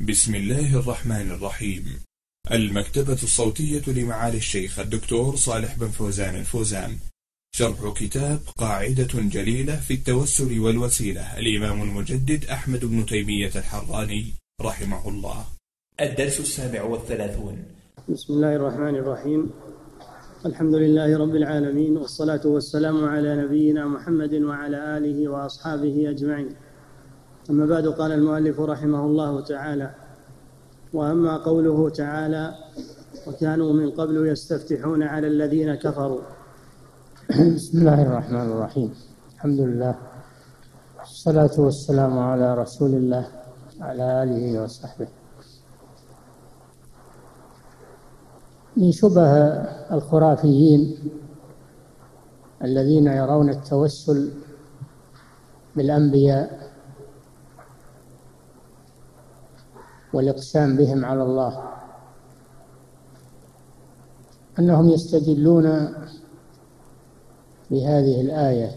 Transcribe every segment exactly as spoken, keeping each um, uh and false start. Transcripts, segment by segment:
بسم الله الرحمن الرحيم. المكتبة الصوتية لمعالي الشيخ الدكتور صالح بن فوزان الفوزان، شرح كتاب قاعدة جليلة في التوسل والوسيلة، الإمام المجدد أحمد بن تيمية الحراني رحمه الله. الدرس السابع والثلاثون. بسم الله الرحمن الرحيم. الحمد لله رب العالمين، والصلاة والسلام على نبينا محمد وعلى آله وأصحابه أجمعين. أما بعد، قال المؤلف رحمه الله تعالى: وأما قوله تعالى: وكانوا من قبل يستفتحون على الذين كفروا. بسم الله الرحمن الرحيم. الحمد لله، والصلاة والسلام على رسول الله وعلى آله وصحبه. من شبه الخرافيين الذين يرون التوسل بالأنبياء والإقسام بهم على الله أنهم يستدلون بهذه الآية: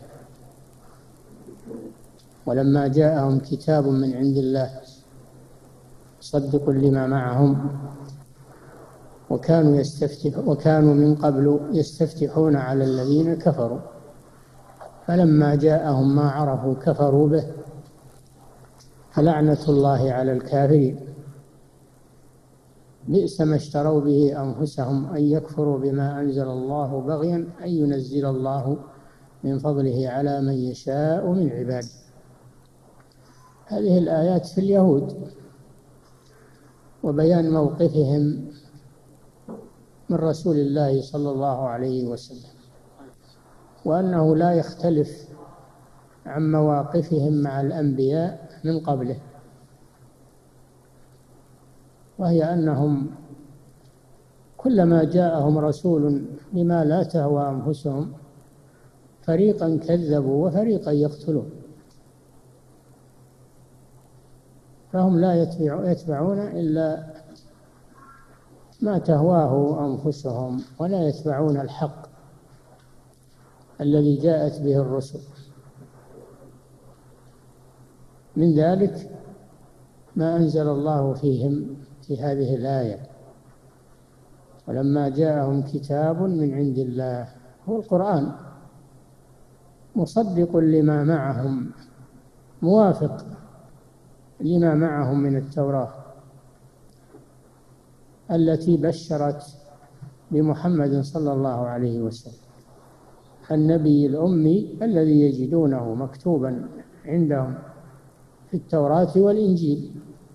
ولما جاءهم كتاب من عند الله مصدق لما معهم وكانوا يستفتح وكانوا من قبل يستفتحون على الذين كفروا فلما جاءهم ما عرفوا كفروا به فلعنة الله على الكافرين بئس ما اشتروا به أنفسهم أن يكفروا بما أنزل الله بغيا أن ينزل الله من فضله على من يشاء من عباده. هذه الآيات في اليهود وبيان موقفهم من رسول الله صلى الله عليه وسلم، وأنه لا يختلف عن مواقفهم مع الأنبياء من قبله، وهي أنهم كلما جاءهم رسول بما لا تهوى أنفسهم فريقا كذبوا وفريقا يقتلون، فهم لا يتبعون إلا ما تهواه أنفسهم ولا يتبعون الحق الذي جاءت به الرسل. من ذلك ما أنزل الله فيهم في هذه الآية: ولما جاءهم كتاب من عند الله، هو القرآن، مصدق لما معهم، موافق لما معهم من التوراة التي بشرت بمحمد صلى الله عليه وسلم، النبي الأمي الذي يجدونه مكتوبا عندهم في التوراة والإنجيل،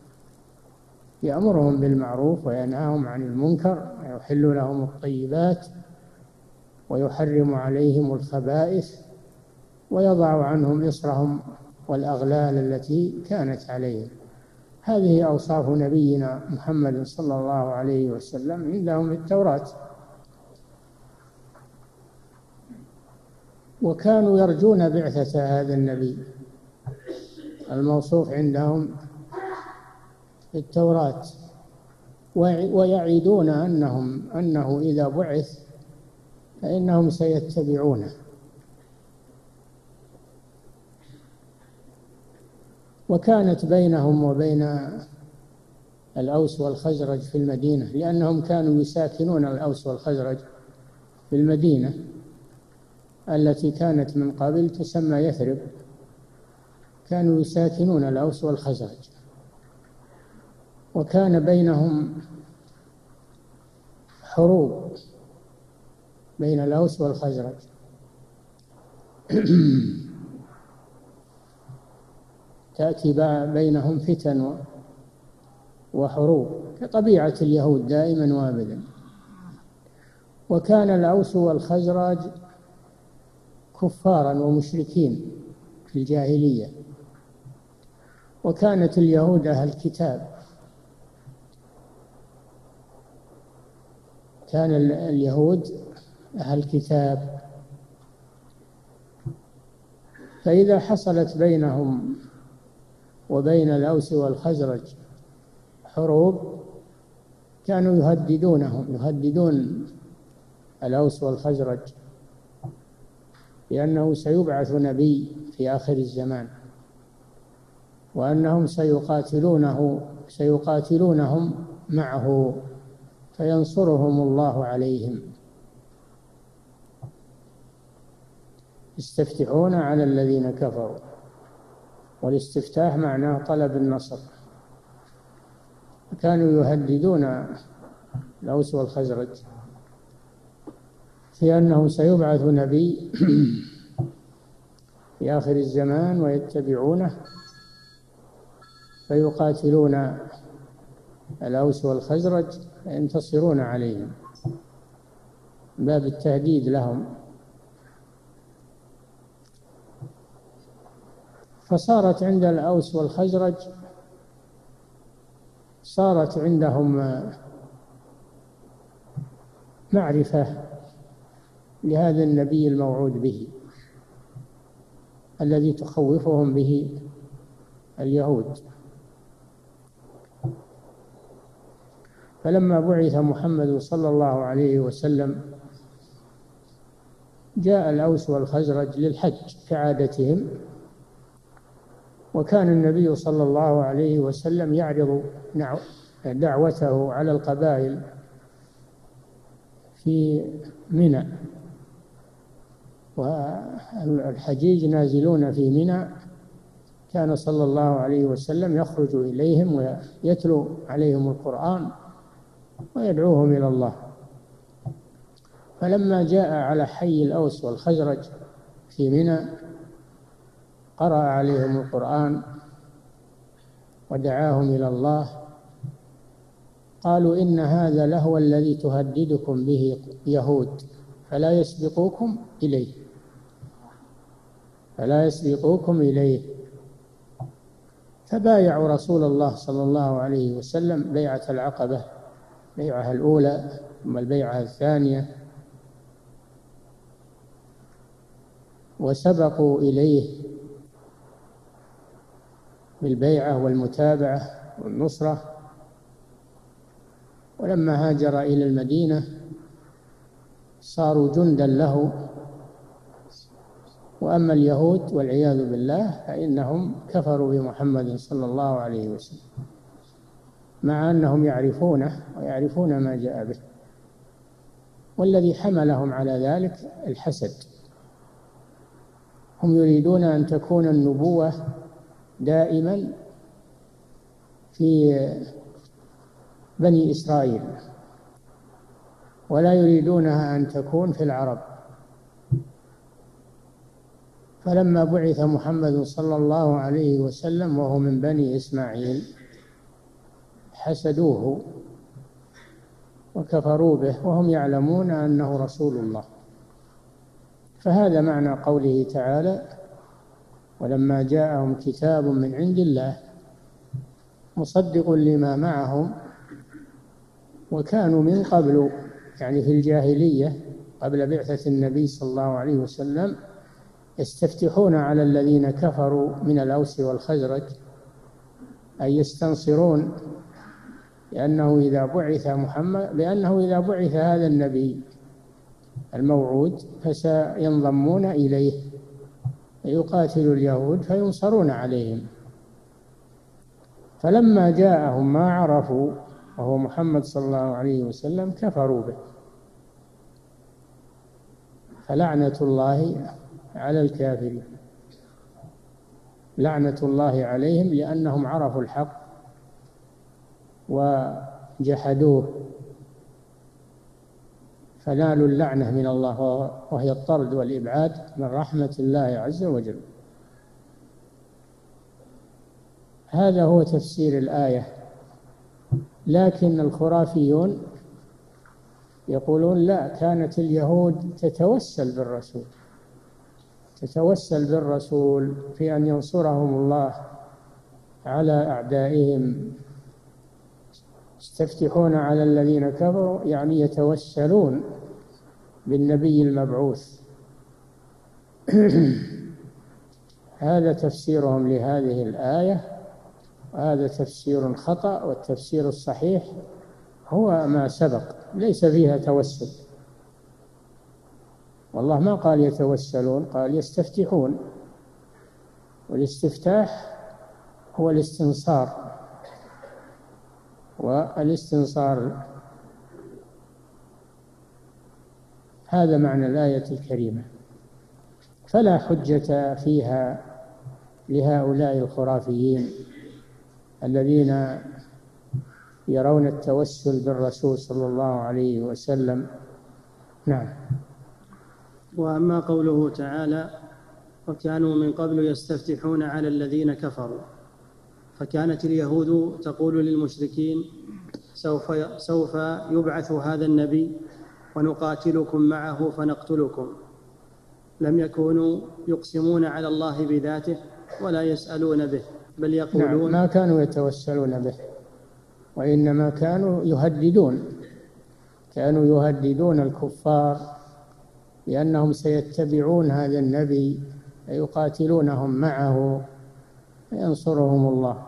يأمرهم بالمعروف وينهاهم عن المنكر ويحل لهم الطيبات ويحرم عليهم الخبائث ويضع عنهم إصرهم والأغلال التي كانت عليهم. هذه أوصاف نبينا محمد صلى الله عليه وسلم عندهم في التوراة، وكانوا يرجون بعثة هذا النبي الموصوف عندهم في التوراة، ويعيدون أنهم أنه إذا بعث فإنهم سيتبعونه. وكانت بينهم وبين الأوس والخزرج في المدينة، لأنهم كانوا يساكنون الأوس والخزرج في المدينة التي كانت من قبل تسمى يثرب، كانوا يساكنون الأوس والخزرج، وكان بينهم حروب بين الأوس والخزرج تأتي بينهم فتن وحروب كطبيعة اليهود دائما وابدا. وكان الأوس والخزرج كفارا ومشركين في الجاهلية، وكانت اليهود أهل الكتاب، كان اليهود أهل الكتاب، فإذا حصلت بينهم وبين الأوس والخزرج حروب كانوا يهددونهم يهددون الأوس والخزرج لأنه سيبعث نبي في آخر الزمان، وأنهم سيقاتلونه سيقاتلونهم معه فينصرهم الله عليهم. يستفتحون على الذين كفروا، والاستفتاح معناه طلب النصر. كانوا يهددون الأوس والخزرج في أنه سيبعث نبي في آخر الزمان ويتبعونه فيقاتلون الأوس والخزرج فينتصرون عليهم، باب التهديد لهم. فصارت عند الأوس والخزرج صارت عندهم معرفة لهذا النبي الموعود به الذي تخوفهم به اليهود. فلما بعث محمد صلى الله عليه وسلم جاء الأوس والخزرج للحج كعادتهم، وكان النبي صلى الله عليه وسلم يعرض دعوته على القبائل في منى، والحجيج نازلون في منى، كان صلى الله عليه وسلم يخرج إليهم ويتلو عليهم القرآن ويدعوهم إلى الله. فلما جاء على حي الأوس والخزرج في منى قرأ عليهم القرآن ودعاهم إلى الله، قالوا إن هذا لهو الذي تهددكم به يهود فلا يسبقوكم إليه فلا يسبقوكم إليه فبايعوا رسول الله صلى الله عليه وسلم بيعة العقبة، بيعة الأولى ثم البيعة الثانية، وسبقوا إليه بالبيعة والمتابعة والنصرة. ولما هاجر إلى المدينة صاروا جندا له. وأما اليهود والعياذ بالله فإنهم كفروا بمحمد صلى الله عليه وسلم، مع أنهم يعرفونه ويعرفون ما جاء به، والذي حملهم على ذلك الحسد. هم يريدون أن تكون النبوة دائما في بني إسرائيل، ولا يريدونها أن تكون في العرب. فلما بعث محمد صلى الله عليه وسلم وهو من بني إسماعيل حسدوه وكفروا به وهم يعلمون أنه رسول الله. فهذا معنى قوله تعالى: ولما جاءهم كتاب من عند الله مصدق لما معهم وكانوا من قبل، يعني في الجاهلية قبل بعثة النبي صلى الله عليه وسلم، يستفتحون على الذين كفروا من الأوس والخزرج، أي يستنصرون، لأنه إذا بعث محمد لأنه إذا بعث هذا النبي الموعود فسينضمون إليه يقاتل اليهود فينصرون عليهم. فلما جاءهم ما عرفوا وهو محمد صلى الله عليه وسلم كفروا به، فلعنة الله على الكافرين، لعنة الله عليهم لأنهم عرفوا الحق وجحدوه فنالوا اللعنة من الله، وهي الطرد والإبعاد من رحمة الله عز وجل. هذا هو تفسير الآية. لكن الخرافيون يقولون لا، كانت اليهود تتوسل بالرسول تتوسل بالرسول في أن ينصرهم الله على أعدائهم. يستفتحون على الذين كفروا، يعني يتوسلون بالنبي المبعوث. هذا تفسيرهم لهذه الآية، وهذا تفسير خطأ، والتفسير الصحيح هو ما سبق، ليس فيها توسل. والله ما قال يتوسلون، قال يستفتحون، والاستفتاح هو الاستنصار، والاستنصار هذا معنى الآية الكريمة. فلا حجة فيها لهؤلاء الخرافيين الذين يرون التوسل بالرسول صلى الله عليه وسلم. نعم. وأما قوله تعالى وكانوا من قبل يستفتحون على الذين كفروا، فكانت اليهود تقول للمشركين سوف سوف يبعث هذا النبي ونقاتلكم معه فنقتلكم، لم يكونوا يقسمون على الله بذاته ولا يسألون به، بل يقولون نعم، ما كانوا يتوسلون به، وإنما كانوا يهددون كانوا يهددون الكفار بأنهم سيتبعون هذا النبي فيقاتلونهم معه فينصرهم الله.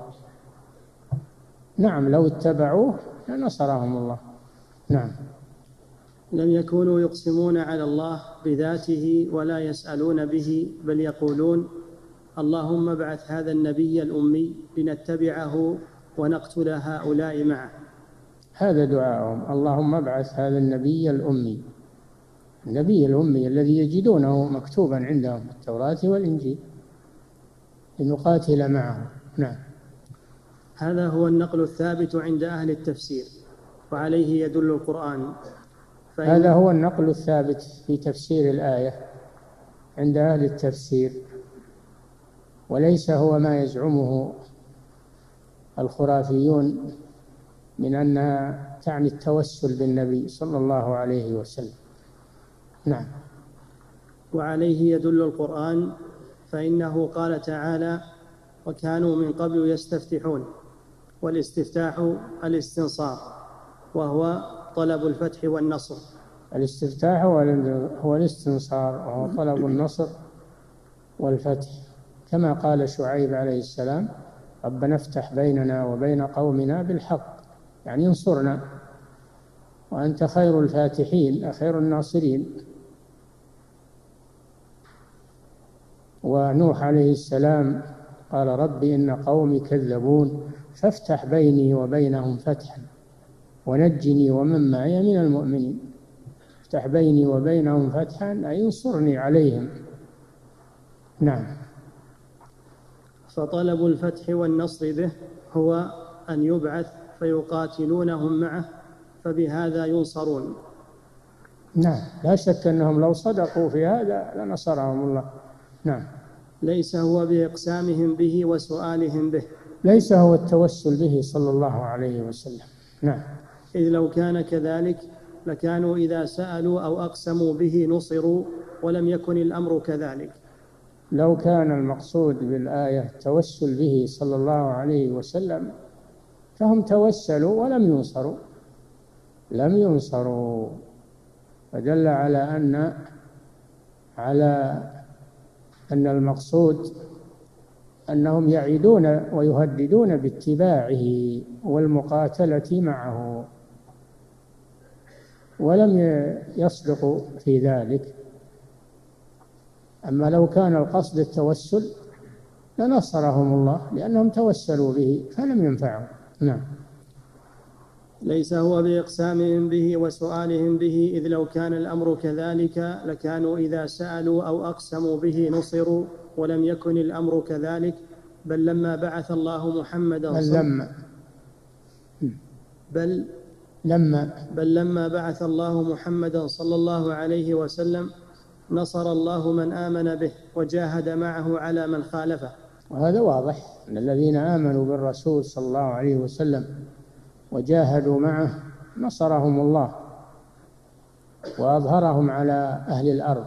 نعم، لو اتبعوه لنصرهم الله. نعم. لم يكونوا يقسمون على الله بذاته ولا يسألون به، بل يقولون اللهم ابعث هذا النبي الأمي لنتبعه ونقتل هؤلاء معه. هذا دعاءهم، اللهم ابعث هذا النبي الأمي، النبي الأمي الذي يجدونه مكتوبا عندهم في التوراة والإنجيل، لنقاتل معه. نعم. هذا هو النقل الثابت عند أهل التفسير، وعليه يدل القرآن. هذا هو النقل الثابت في تفسير الآية عند أهل التفسير، وليس هو ما يزعمه الخرافيون من أنها تعني التوسل بالنبي صلى الله عليه وسلم. نعم. وعليه يدل القرآن، فإنه قال تعالى وكانوا من قبل يستفتحون، والاستفتاح الاستنصار، وهو طلب الفتح والنصر. الاستفتاح هو الاستنصار، وهو طلب النصر والفتح، كما قال شعيب عليه السلام ربنا افتح بيننا وبين قومنا بالحق، يعني انصرنا وأنت خير الفاتحين خير الناصرين. ونوح عليه السلام قال رب إن قومي كذبون فافتح بيني وبينهم فتحا ونجني ومن معي من المؤمنين. افتح بيني وبينهم فتحا أي انصرني عليهم. نعم. فطلب الفتح والنصر به هو أن يبعث فيقاتلونهم معه، فبهذا ينصرون. نعم، لا شك أنهم لو صدقوا في هذا لنصرهم الله. نعم. ليس هو بإقسامهم به وسؤالهم به، ليس هو التوسل به صلى الله عليه وسلم. نعم. إذ لو كان كذلك لكانوا إذا سألوا أو أقسموا به نصروا، ولم يكن الأمر كذلك. لو كان المقصود بالآية التوسل به صلى الله عليه وسلم فهم توسلوا ولم ينصروا لم ينصروا فدل على أن على أن المقصود أنهم يعيدون ويهددون باتباعه والمقاتلة معه، ولم يصدقوا في ذلك. أما لو كان القصد التوسل لنصرهم الله لأنهم توسلوا به فلم ينفعوا. نعم. ليس هو بإقسامهم به وسؤالهم به، إذ لو كان الأمر كذلك لكانوا إذا سألوا أو أقسموا به نصروا، ولم يكن الأمر كذلك. بل لما بعث الله محمدا بل لما بل لما بل لما بعث الله محمدا صلى الله عليه وسلم نصر الله من آمن به وجاهد معه على من خالفه. وهذا واضح أن الذين آمنوا بالرسول صلى الله عليه وسلم وجاهدوا معه نصرهم الله وأظهرهم على أهل الأرض.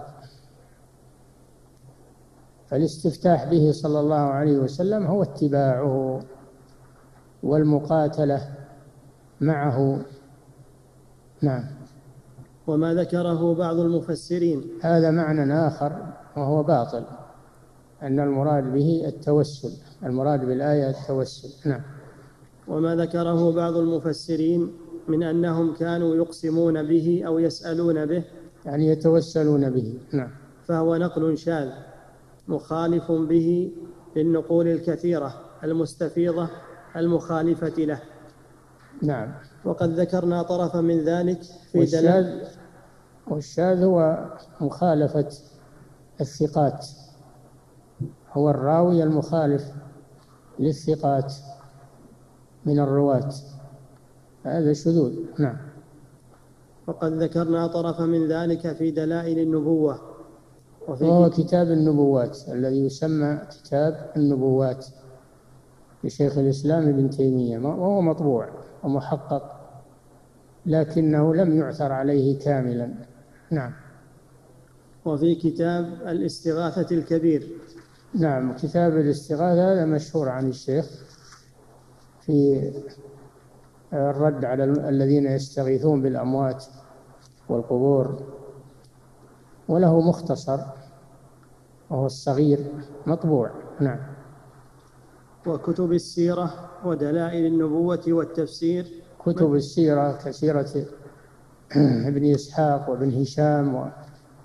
فالاستفتاح به صلى الله عليه وسلم هو اتباعه والمقاتلة معه. نعم. وما ذكره بعض المفسرين هذا معنى آخر وهو باطل، أن المراد به التوسل، المراد بالآية التوسل. نعم. وما ذكره بعض المفسرين من أنهم كانوا يقسمون به أو يسألون به، يعني يتوسلون به. نعم. فهو نقل شاذ مخالف به للنقول الكثيرة المستفيضة المخالفة له. نعم. وقد ذكرنا طرفا من ذلك في والشاذ والشاذ هو مخالفة الثقات، هو الراوي المخالف للثقات من الرواة، هذا شذوذ. نعم. وقد ذكرنا طرفا من ذلك في دلائل النبوة، وهو كتاب النبوات الذي يسمى كتاب النبوات لشيخ الإسلام ابن تيمية، وهو مطبوع ومحقق لكنه لم يعثر عليه كاملا. نعم. وفي كتاب الاستغاثة الكبير. نعم، كتاب الاستغاثة هذا مشهور عن الشيخ في الرد على الذين يستغيثون بالأموات والقبور، وله مختصر وهو الصغير مطبوع. نعم. وكتب السيرة ودلائل النبوة والتفسير. كتب السيرة كسيرة ابن إسحاق وابن هشام و...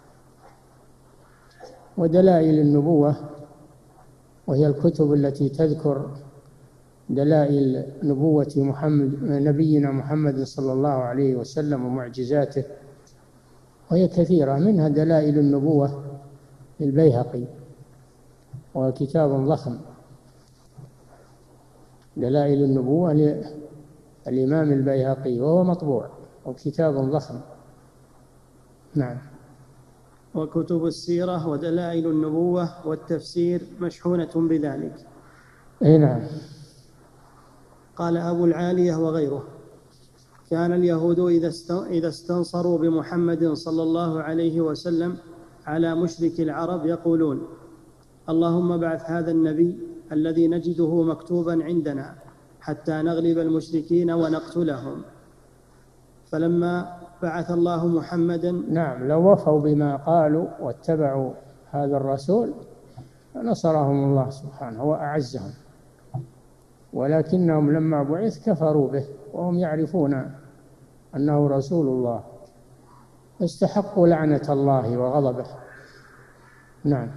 ودلائل النبوة، وهي الكتب التي تذكر دلائل نبوة محمد نبينا محمد صلى الله عليه وسلم ومعجزاته، وهي كثيرة، منها دلائل النبوة للبيهقي وكتاب ضخم، دلائل النبوة للإمام البيهقي وهو مطبوع وكتاب ضخم. نعم. وكتب السيرة ودلائل النبوة والتفسير مشحونة بذلك. أي نعم. قال أبو العالية وغيره: كان اليهود إذا استنصروا بمحمد صلى الله عليه وسلم على مشرك العرب يقولون: اللهم ابعث هذا النبي الذي نجده مكتوبا عندنا حتى نغلب المشركين ونقتلهم. فلما بعث الله محمدا، نعم، لو وفوا بما قالوا واتبعوا هذا الرسول نصرهم الله سبحانه وأعزهم، ولكنهم لما بعث كفروا به وهم يعرفون أنه رسول الله، استحقوا لعنة الله وغضبه. نعم.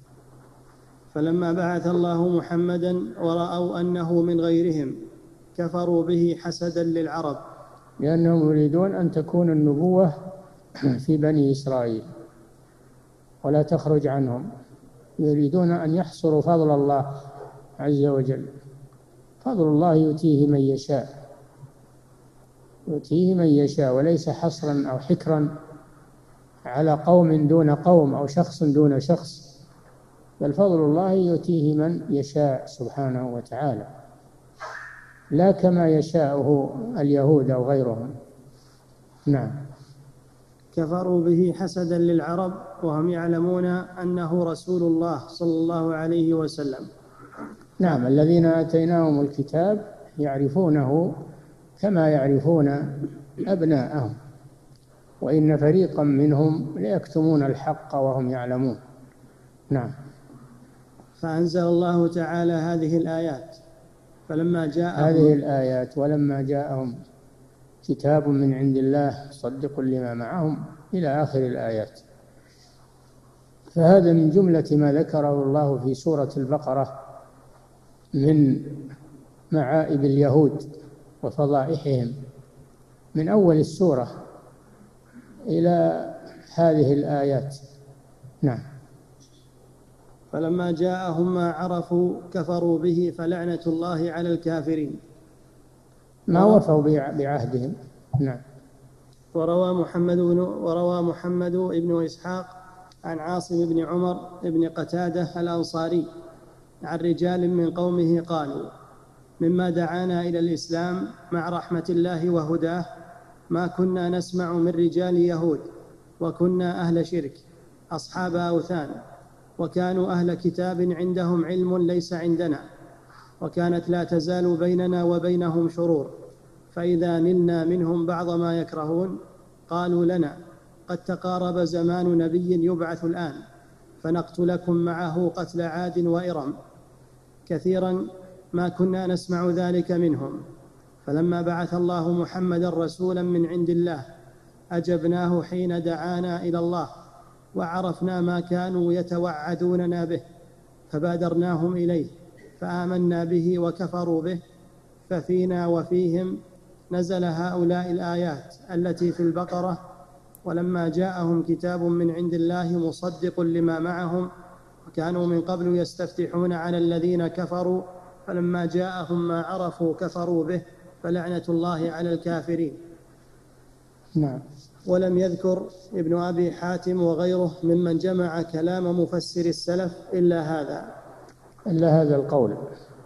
فلما بعث الله محمدا ورأوا أنه من غيرهم كفروا به حسدا للعرب، لأنهم يريدون أن تكون النبوة في بني إسرائيل ولا تخرج عنهم، يريدون أن يحصروا فضل الله عز وجل. فضل الله يؤتيه من يشاء، يؤتيه من يشاء، وليس حصرا أو حكرا على قوم دون قوم أو شخص دون شخص، بل فضل الله يؤتيه من يشاء سبحانه وتعالى، لا كما يشاءه اليهود أو غيرهم. نعم. كفروا به حسدا للعرب وهم يعلمون أنه رسول الله صلى الله عليه وسلم. نعم، الذين آتيناهم الكتاب يعرفونه كما يعرفون أبناءهم، وإن فريقا منهم ليكتمون الحق وهم يعلمون. نعم. فأنزل الله تعالى هذه الآيات فلما جاءهم هذه الآيات ولما جاءهم كتاب من عند الله مصدق لما معهم إلى آخر الآيات. فهذا من جملة ما ذكره الله في سورة البقرة من معائب اليهود وفضائحهم من أول السورة إلى هذه الآيات. نعم. فلما جاءهم ما عرفوا كفروا به فلعنة الله على الكافرين. ما وفوا بعهدهم. نعم. وروى محمد بن وروى محمد بن إسحاق عن عاصم بن عمر بن قتادة الأنصاري عن رجال من قومه قالوا: مما دعانا إلى الإسلام مع رحمة الله وهداه ما كنا نسمع من رجال يهود، وكنا أهل شرك أصحاب أوثان، وكانوا أهل كتاب عندهم علم ليس عندنا، وكانت لا تزال بيننا وبينهم شرور، فإذا نلنا منهم بعض ما يكرهون قالوا لنا: قد تقارب زمان نبي يبعث الآن، فنقتلكم معه قتل عاد وإرم. كثيرا ما كنا نسمع ذلك منهم، فلما بعث الله محمدا رسولا من عند الله أجبناه حين دعانا إلى الله، وعرفنا ما كانوا يتوعدوننا به فبادرناهم إليه، فآمنا به وكفروا به، ففينا وفيهم نزل هؤلاء الآيات التي في البقرة: ولما جاءهم كتاب من عند الله مصدق لما معهم وكانوا من قبل يستفتحون على الذين كفروا فلما جاءهم ما عرفوا كفروا به فلعنة الله على الكافرين. نعم. ولم يذكر ابن أبي حاتم وغيره ممن جمع كلام مفسر السلف إلا هذا إلا هذا القول،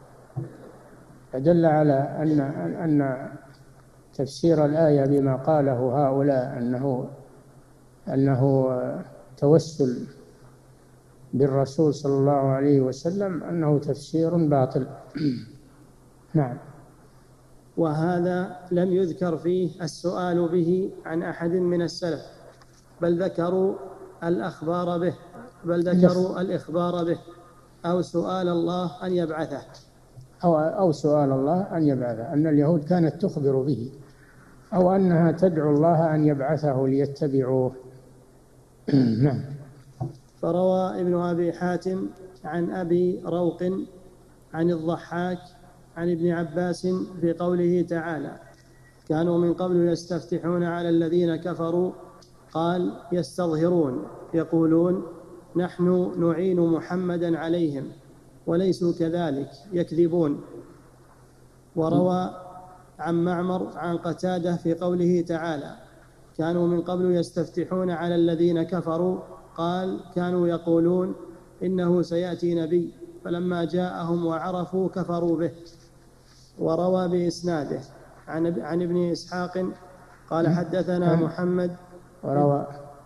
فدل على أن أن تفسير الآية بما قاله هؤلاء أنه أنه توسل بالرسول صلى الله عليه وسلم أنه تفسير باطل. نعم. وهذا لم يذكر فيه السؤال به عن أحد من السلف، بل ذكروا الأخبار به بل ذكروا الإخبار به أو سؤال الله أن يبعثه أو أو سؤال الله أن يبعثه، أن اليهود كانت تخبر به أو أنها تدعو الله أن يبعثه ليتبعوه. نعم. فروى ابن أبي حاتم عن أبي روق عن الضحاك عن ابن عباس في قوله تعالى: كانوا من قبل يستفتحون على الذين كفروا، قال: يستظهرون يقولون نحن نعين محمدا عليهم وليسوا كذلك يكذبون. وروى عن معمر عن قتادة في قوله تعالى: كانوا من قبل يستفتحون على الذين كفروا، قال: كانوا يقولون إنه سيأتي نبي فلما جاءهم وعرفوا كفروا به. وروى بإسناده عن, عن ابن إسحاق قال: حدثنا محمد وروى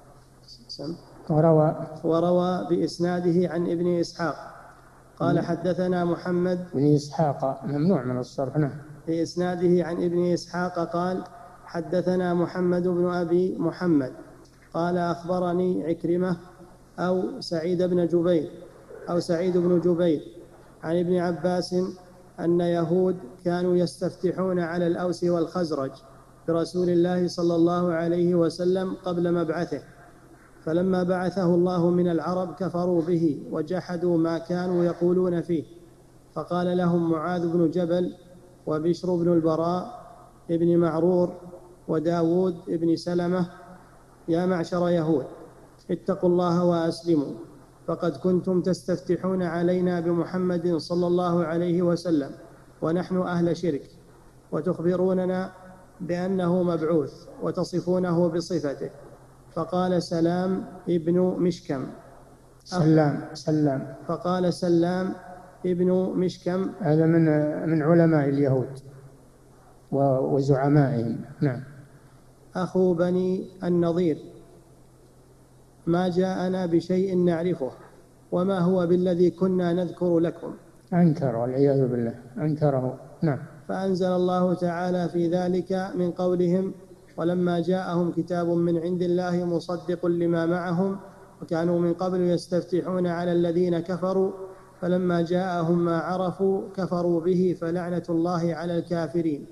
وروى وروى بإسناده عن ابن إسحاق قال: حدثنا محمد بن إسحاق ممنوع من الصرف. نعم. بإسناده عن ابن إسحاق قال: حدثنا محمد بن أبي محمد قال: أخبرني عكرمة أو سعيد بن جبير أو سعيد بن جبير عن ابن عباس أن يهود كانوا يستفتحون على الأوس والخزرج برسول الله صلى الله عليه وسلم قبل مبعثه، فلما بعثه الله من العرب كفروا به وجحدوا ما كانوا يقولون فيه، فقال لهم معاذ بن جبل وبشر بن البراء ابن معرور وداود ابن سلمة: يا معشر يهود، اتقوا الله وأسلموا، فقد كنتم تستفتحون علينا بمحمد صلى الله عليه وسلم ونحن أهل شرك، وتخبروننا بأنه مبعوث وتصفونه بصفته. فقال سلام ابن مشكم سلام سلام فقال سلام ابن مشكم هذا من من علماء اليهود وزعمائهم. نعم. أخو بني النضير: ما جاءنا بشيء نعرفه وما هو بالذي كنا نذكر لكم. أنكر والعياذ بالله، أنكره. نعم. فأنزل الله تعالى في ذلك من قولهم: ولما جاءهم كتاب من عند الله مصدق لما معهم وكانوا من قبل يستفتحون على الذين كفروا فلما جاءهم ما عرفوا كفروا به فلعنة الله على الكافرين.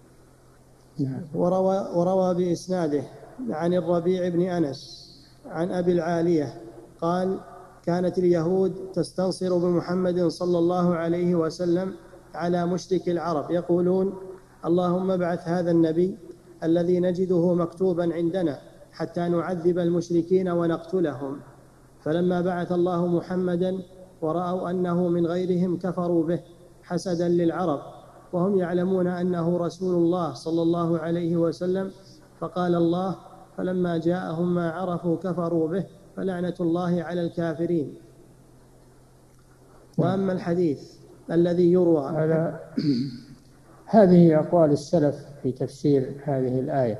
وروى, وروى بإسناده عن الربيع بن أنس عن أبي العالية قال: كانت اليهود تستنصر بمحمد صلى الله عليه وسلم على مشرك العرب، يقولون: اللهم ابعث هذا النبي الذي نجده مكتوبا عندنا حتى نعذب المشركين ونقتلهم. فلما بعث الله محمدا ورأوا أنه من غيرهم كفروا به حسدا للعرب وهم يعلمون أنه رسول الله صلى الله عليه وسلم، فقال الله: فلما جاءهم ما عرفوا كفروا به فلعنة الله على الكافرين. وأما الحديث الذي يروى هذا هذه أقوال السلف في تفسير هذه الآية،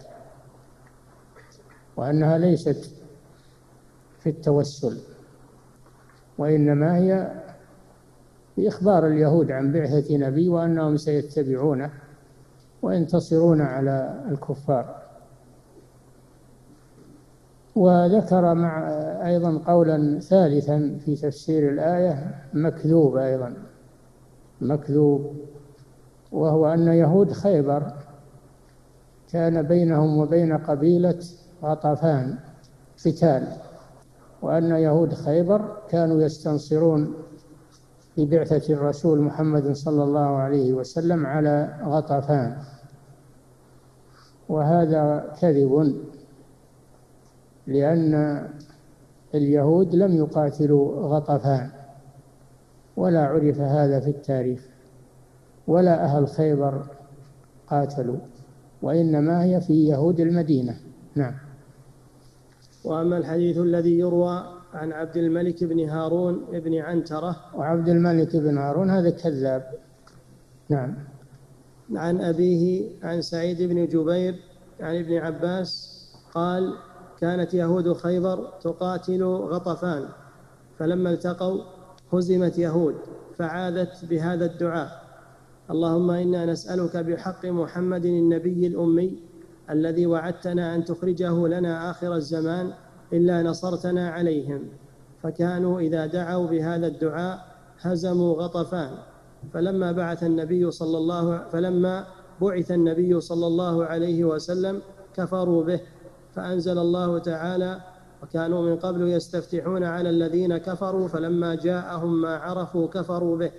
وأنها ليست في التوسل، وإنما هي بإخبار اليهود عن بعثة نبي وأنهم سيتبعونه وينتصرون على الكفار. وذكر مع أيضا قولا ثالثا في تفسير الآية مكذوب أيضا مكذوب وهو أن يهود خيبر كان بينهم وبين قبيلة غطفان قتال، وأن يهود خيبر كانوا يستنصرون في بعثة الرسول محمد صلى الله عليه وسلم على غطفان، وهذا كذب، لأن اليهود لم يقاتلوا غطفان، ولا عرف هذا في التاريخ، ولا أهل خيبر قاتلوا، وإنما هي في يهود المدينة. نعم. وأما الحديث الذي يروى عن عبد الملك بن هارون بن عنترة، وعبد الملك بن هارون هذا كذاب. نعم. عن أبيه عن سعيد بن جبير عن ابن عباس قال: كانت يهود خيبر تقاتل غطفان، فلما التقوا هزمت يهود، فعادت بهذا الدعاء: اللهم إنا نسألك بحق محمد النبي الأمي الذي وعدتنا أن تخرجه لنا آخر الزمان إلا نصرتنا عليهم. فكانوا إذا دعوا بهذا الدعاء هزموا غطفان. فلما بعث النبي صلى الله فلما بعث النبي صلى الله عليه وسلم كفروا به، فأنزل الله تعالى: وكانوا من قبل يستفتحون على الذين كفروا فلما جاءهم ما عرفوا كفروا به.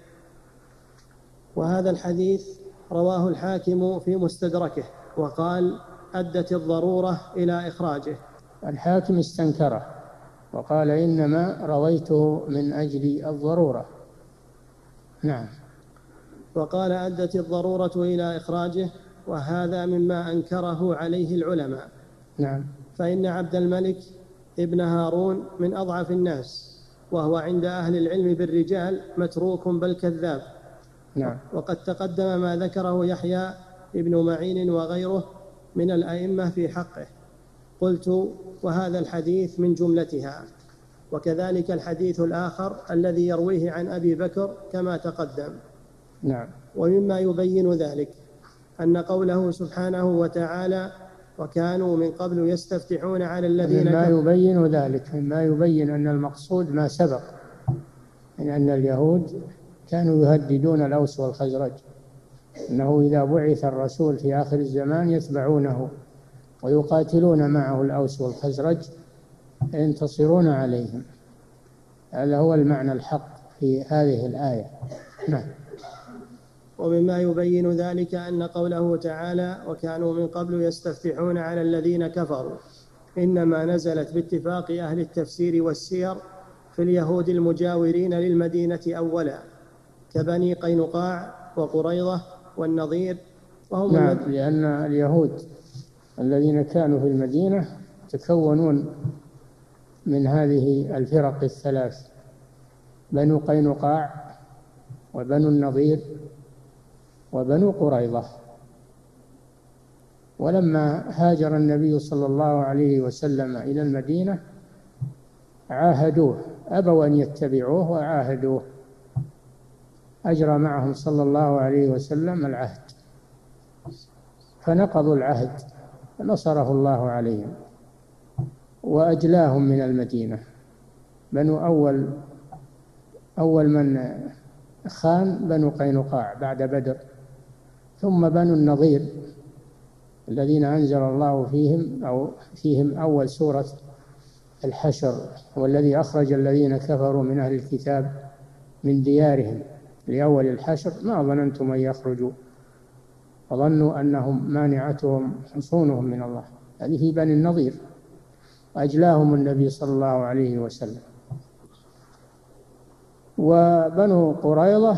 وهذا الحديث رواه الحاكم في مستدركه، وقال: أدت الضرورة إلى إخراجه. الحاكم استنكره وقال: إنما رويته من أجل الضرورة. نعم. وقال: أدت الضرورة إلى إخراجه، وهذا مما أنكره عليه العلماء. نعم. فإن عبد الملك ابن هارون من أضعف الناس، وهو عند أهل العلم بالرجال متروك بل كذاب. نعم. وقد تقدم ما ذكره يحيى ابن معين وغيره من الأئمة في حقه. قلت: وهذا الحديث من جملتها. وكذلك الحديث الآخر الذي يرويه عن أبي بكر كما تقدم. نعم. ومما يبين ذلك أن قوله سبحانه وتعالى: وكانوا من قبل يستفتحون على الذين مما يبين ذلك مما يبين أن المقصود ما سبق من أن اليهود كانوا يهددون الأوس والخزرج، أنه إذا بعث الرسول في آخر الزمان يتبعونه ويقاتلون معه الأوس والخزرج ينتصرون عليهم. هذا هو المعنى الحق في هذه الآية. نعم. ومما يبين ذلك أن قوله تعالى: وكانوا من قبل يستفتحون على الذين كفروا، إنما نزلت باتفاق أهل التفسير والسير في اليهود المجاورين للمدينة أولا، كبني قينقاع وقريظة والنضير، وهم نعم، لأن اليهود الذين كانوا في المدينة تكونون من هذه الفرق الثلاث: بنو قينقاع وبنو النضير وبنو قريظة. ولما هاجر النبي صلى الله عليه وسلم إلى المدينة عاهدوه، أبوا أن يتبعوه وعاهدوه، أجرى معهم صلى الله عليه وسلم العهد، فنقضوا العهد فنصره الله عليهم وأجلاهم من المدينة. بنو أول أول من خان بنو قينقاع بعد بدر، ثم بنو النضير الذين أنزل الله فيهم أو فيهم أول سورة الحشر: والذي أخرج الذين كفروا من أهل الكتاب من ديارهم لأول الحشر ما ظننتم أن يخرجوا وظنوا أنهم مانعتهم حصونهم من الله. هذه في بني النضير، وأجلاهم النبي صلى الله عليه وسلم. وبنو قريظة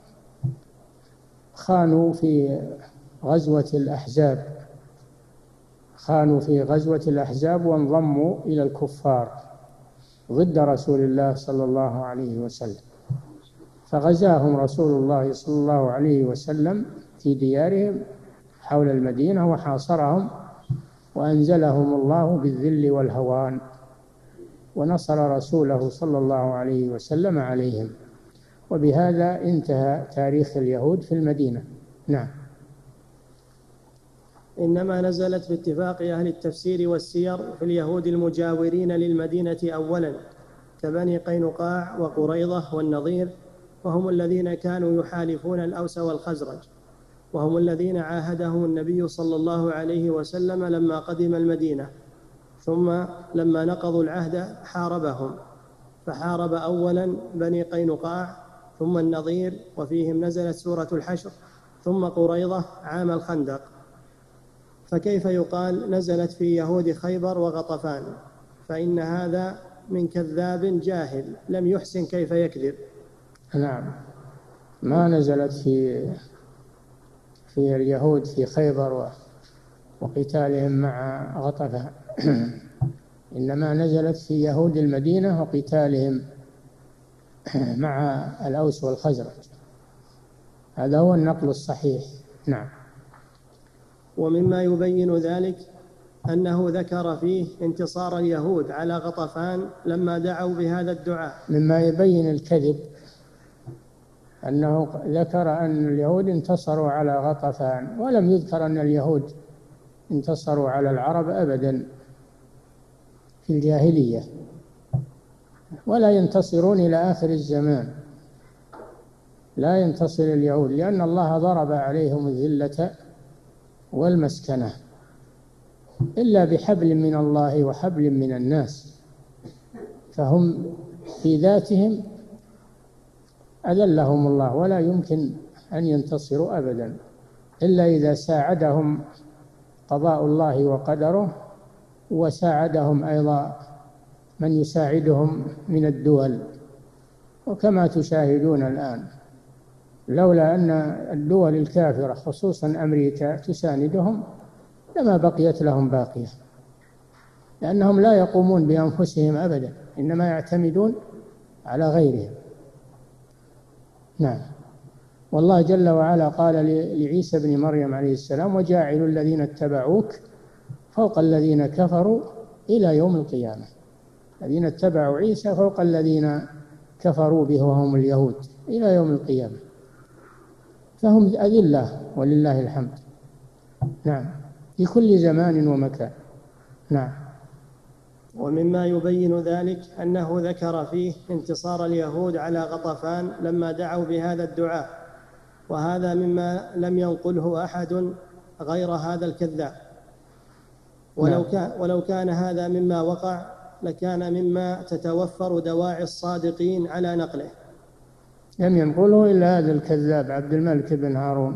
خانوا في غزوة الأحزاب خانوا في غزوة الأحزاب وانضموا إلى الكفار ضد رسول الله صلى الله عليه وسلم، فغزاهم رسول الله صلى الله عليه وسلم في ديارهم حول المدينة وحاصرهم، وأنزلهم الله بالذل والهوان، ونصر رسوله صلى الله عليه وسلم عليهم. وبهذا انتهى تاريخ اليهود في المدينة. نعم. إنما نزلت باتفاق أهل التفسير والسير في اليهود المجاورين للمدينة أولا، كبني قينقاع وقريظة والنضير، وهم الذين كانوا يحالفون الأوس والخزرج، وهم الذين عاهدهم النبي صلى الله عليه وسلم لما قدم المدينة، ثم لما نقضوا العهد حاربهم، فحارب أولا بني قينقاع ثم النضير، وفيهم نزلت سورة الحشر، ثم قريظة عام الخندق. فكيف يقال نزلت في يهود خيبر وغطفان؟ فإن هذا من كذاب جاهل لم يحسن كيف يكذب. نعم، ما نزلت في في اليهود في خيبر وقتالهم مع غطفان إنما نزلت في يهود المدينة وقتالهم مع الأوس والخزرج. هذا هو النقل الصحيح. نعم. ومما يبين ذلك أنه ذكر فيه انتصار اليهود على غطفان لما دعوا بهذا الدعاء. مما يبين الكذب أنه ذكر أن اليهود انتصروا على غطفان، ولم يذكر أن اليهود انتصروا على العرب أبدا في الجاهلية، ولا ينتصرون إلى آخر الزمان. لا ينتصر اليهود، لأن الله ضرب عليهم الذلة والمسكنة إلا بحبل من الله وحبل من الناس، فهم في ذاتهم أذلهم الله، ولا يمكن أن ينتصروا أبدا إلا إذا ساعدهم قضاء الله وقدره، وساعدهم أيضا من يساعدهم من الدول. وكما تشاهدون الآن، لولا أن الدول الكافرة خصوصا أمريكا تساندهم لما بقيت لهم باقية، لأنهم لا يقومون بأنفسهم أبدا، إنما يعتمدون على غيرهم. نعم. والله جل وعلا قال لعيسى بن مريم عليه السلام: وجاعل الذين اتبعوك فوق الذين كفروا إلى يوم القيامة. الذين اتبعوا عيسى فوق الذين كفروا به وهم اليهود إلى يوم القيامة، فهم أذلة ولله الحمد. نعم، في كل زمان ومكان. نعم. ومما يبين ذلك أنه ذكر فيه انتصار اليهود على غطفان لما دعوا بهذا الدعاء، وهذا مما لم ينقله أحد غير هذا الكذاب. ولو كان, ولو كان هذا مما وقع لكان مما تتوفر دواعي الصادقين على نقله. لم ينقله إلا هذا الكذاب عبد الملك بن هارون.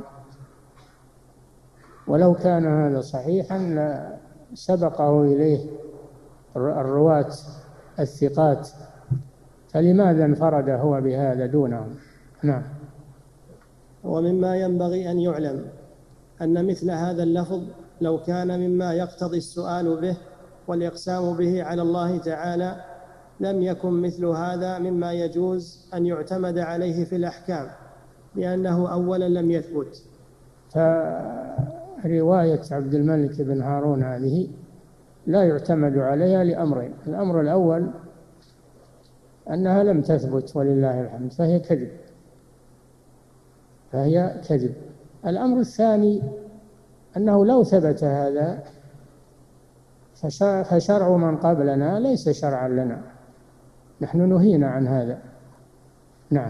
ولو كان هذا صحيحا لسبقه إليه الرواة الثقات، فلماذا انفرد هو بهذا دونهم؟ نعم. ومما ينبغي أن يعلم أن مثل هذا اللفظ لو كان مما يقتضي السؤال به والإقسام به على الله تعالى لم يكن مثل هذا مما يجوز أن يعتمد عليه في الأحكام، لأنه أولا لم يثبت. فرواية عبد الملك بن هارون هذه لا يعتمد عليها لأمرين: الأمر الأول أنها لم تثبت ولله الحمد، فهي كذب فهي كذب الأمر الثاني أنه لو ثبت هذا فشرع من قبلنا ليس شرعا لنا، نحن نهينا عن هذا. نعم.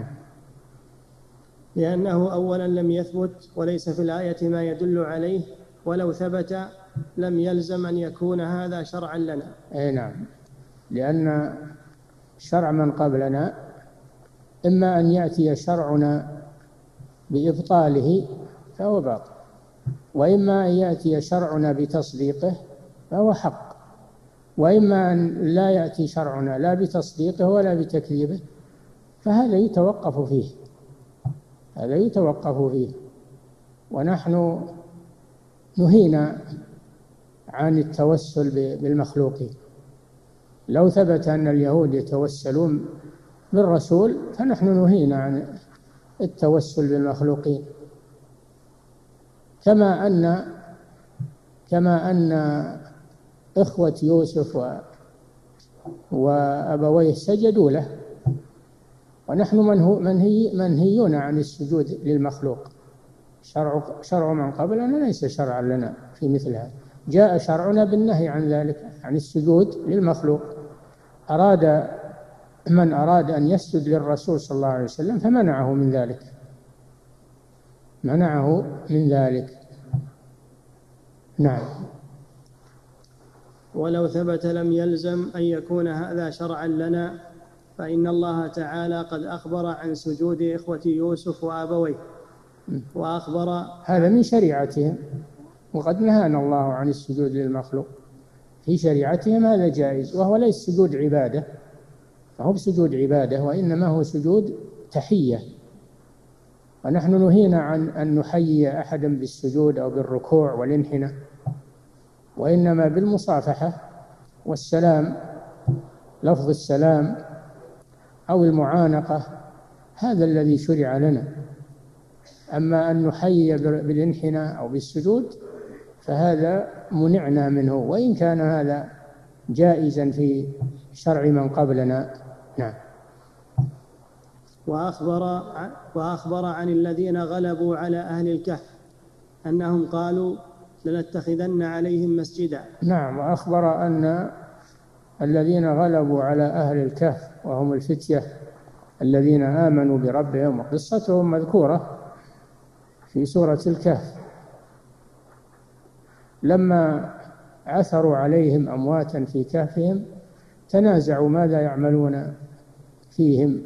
لأنه أولا لم يثبت وليس في الآية ما يدل عليه، ولو ثبت لم يلزم أن يكون هذا شرعا لنا. أي نعم، لأن شرع من قبلنا إما أن يأتي شرعنا بإبطاله فهو باطل، وإما أن يأتي شرعنا بتصديقه فهو حق، وإما أن لا يأتي شرعنا لا بتصديقه ولا بتكذيبه فهذا يتوقف فيه هذا يتوقف فيه ونحن نهينا عن التوسل بالمخلوقين. لو ثبت أن اليهود يتوسلون بالرسول فنحن نهينا عن التوسل بالمخلوقين، كما أن كما أن إخوة يوسف وأبويه سجدوا له، ونحن منهي منهيون عن السجود للمخلوق. شرع شرع من قبلنا ليس شرعا لنا في مثل هذا. جاء شرعنا بالنهي عن ذلك، عن السجود للمخلوق. أراد من أراد أن يسجد للرسول صلى الله عليه وسلم فمنعه من ذلك منعه من ذلك. نعم. ولو ثبت لم يلزم أن يكون هذا شرعا لنا، فإن الله تعالى قد أخبر عن سجود إخوة يوسف وأبويه، وأخبر هذا من شريعتهم، وقد نهانا الله عن السجود للمخلوق في شريعتهم، هذا جائز، وهو ليس سجود عبادة، فهو بسجود عبادة، وإنما هو سجود تحية. ونحن نهينا عن أن نحيي أحدا بالسجود أو بالركوع والانحناء، وإنما بالمصافحة والسلام، لفظ السلام أو المعانقة، هذا الذي شرع لنا. أما أن نحيي بالانحناء أو بالسجود فهذا منعنا منه، وإن كان هذا جائزا في شرع من قبلنا. نعم. وأخبر, وأخبر عن الذين غلبوا على أهل الكهف أنهم قالوا لنتخذن عليهم مسجدا. نعم. وأخبر أن الذين غلبوا على أهل الكهف وهم الفتية الذين آمنوا بربهم، وقصتهم مذكورة في سورة الكهف، لما عثروا عليهم أمواتا في كهفهم تنازعوا ماذا يعملون فيهم،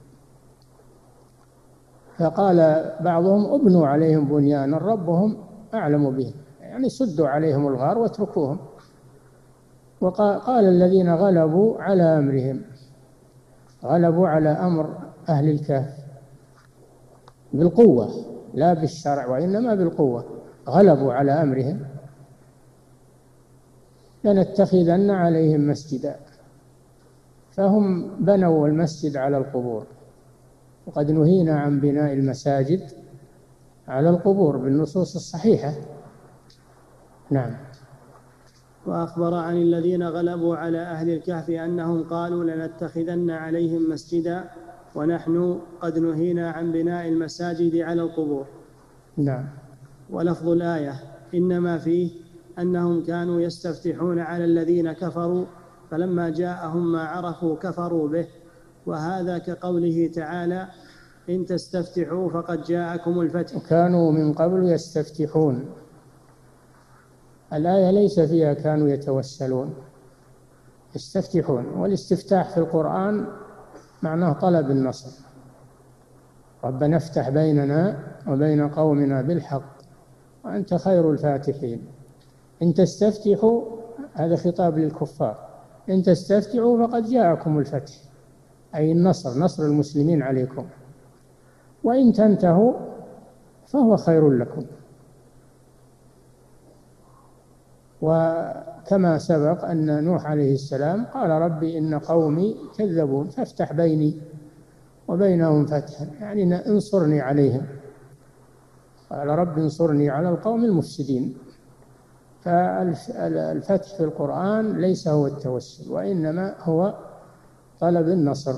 فقال بعضهم ابنوا عليهم بنيانا ربهم أعلم بهم، يعني سدوا عليهم الغار واتركوهم. وقال الذين غلبوا على أمرهم، غلبوا على أمر أهل الكهف بالقوة لا بالشرع وإنما بالقوة، غلبوا على أمرهم لنتخذن عليهم مسجدا، فهم بنوا المسجد على القبور، وقد نهينا عن بناء المساجد على القبور بالنصوص الصحيحة. نعم. وأخبر عن الذين غلبوا على أهل الكهف أنهم قالوا لنتخذن عليهم مسجدا ونحن قد نهينا عن بناء المساجد على القبور. نعم. ولفظ الآية إنما فيه أنهم كانوا يستفتحون على الذين كفروا فلما جاءهم ما عرفوا كفروا به، وهذا كقوله تعالى إن تستفتحوا فقد جاءكم الفتح. كانوا من قبل يستفتحون، الآية ليس فيها كانوا يتوسلون، يستفتحون، والاستفتاح في القرآن معناه طلب النصر، ربنا افتح بيننا وبين قومنا بالحق وأنت خير الفاتحين. إن تستفتحوا هذا خطاب للكفار، إن تستفتحوا فقد جاءكم الفتح، أي النصر، نصر المسلمين عليكم، وإن تنتهوا فهو خير لكم. وكما سبق أن نوح عليه السلام قال ربي إن قومي كذبون فافتح بيني وبينهم فتحا، يعني انصرني عليهم، قال رب انصرني على القوم المفسدين. فالفتح في القرآن ليس هو التوسل، وإنما هو طلب النصر،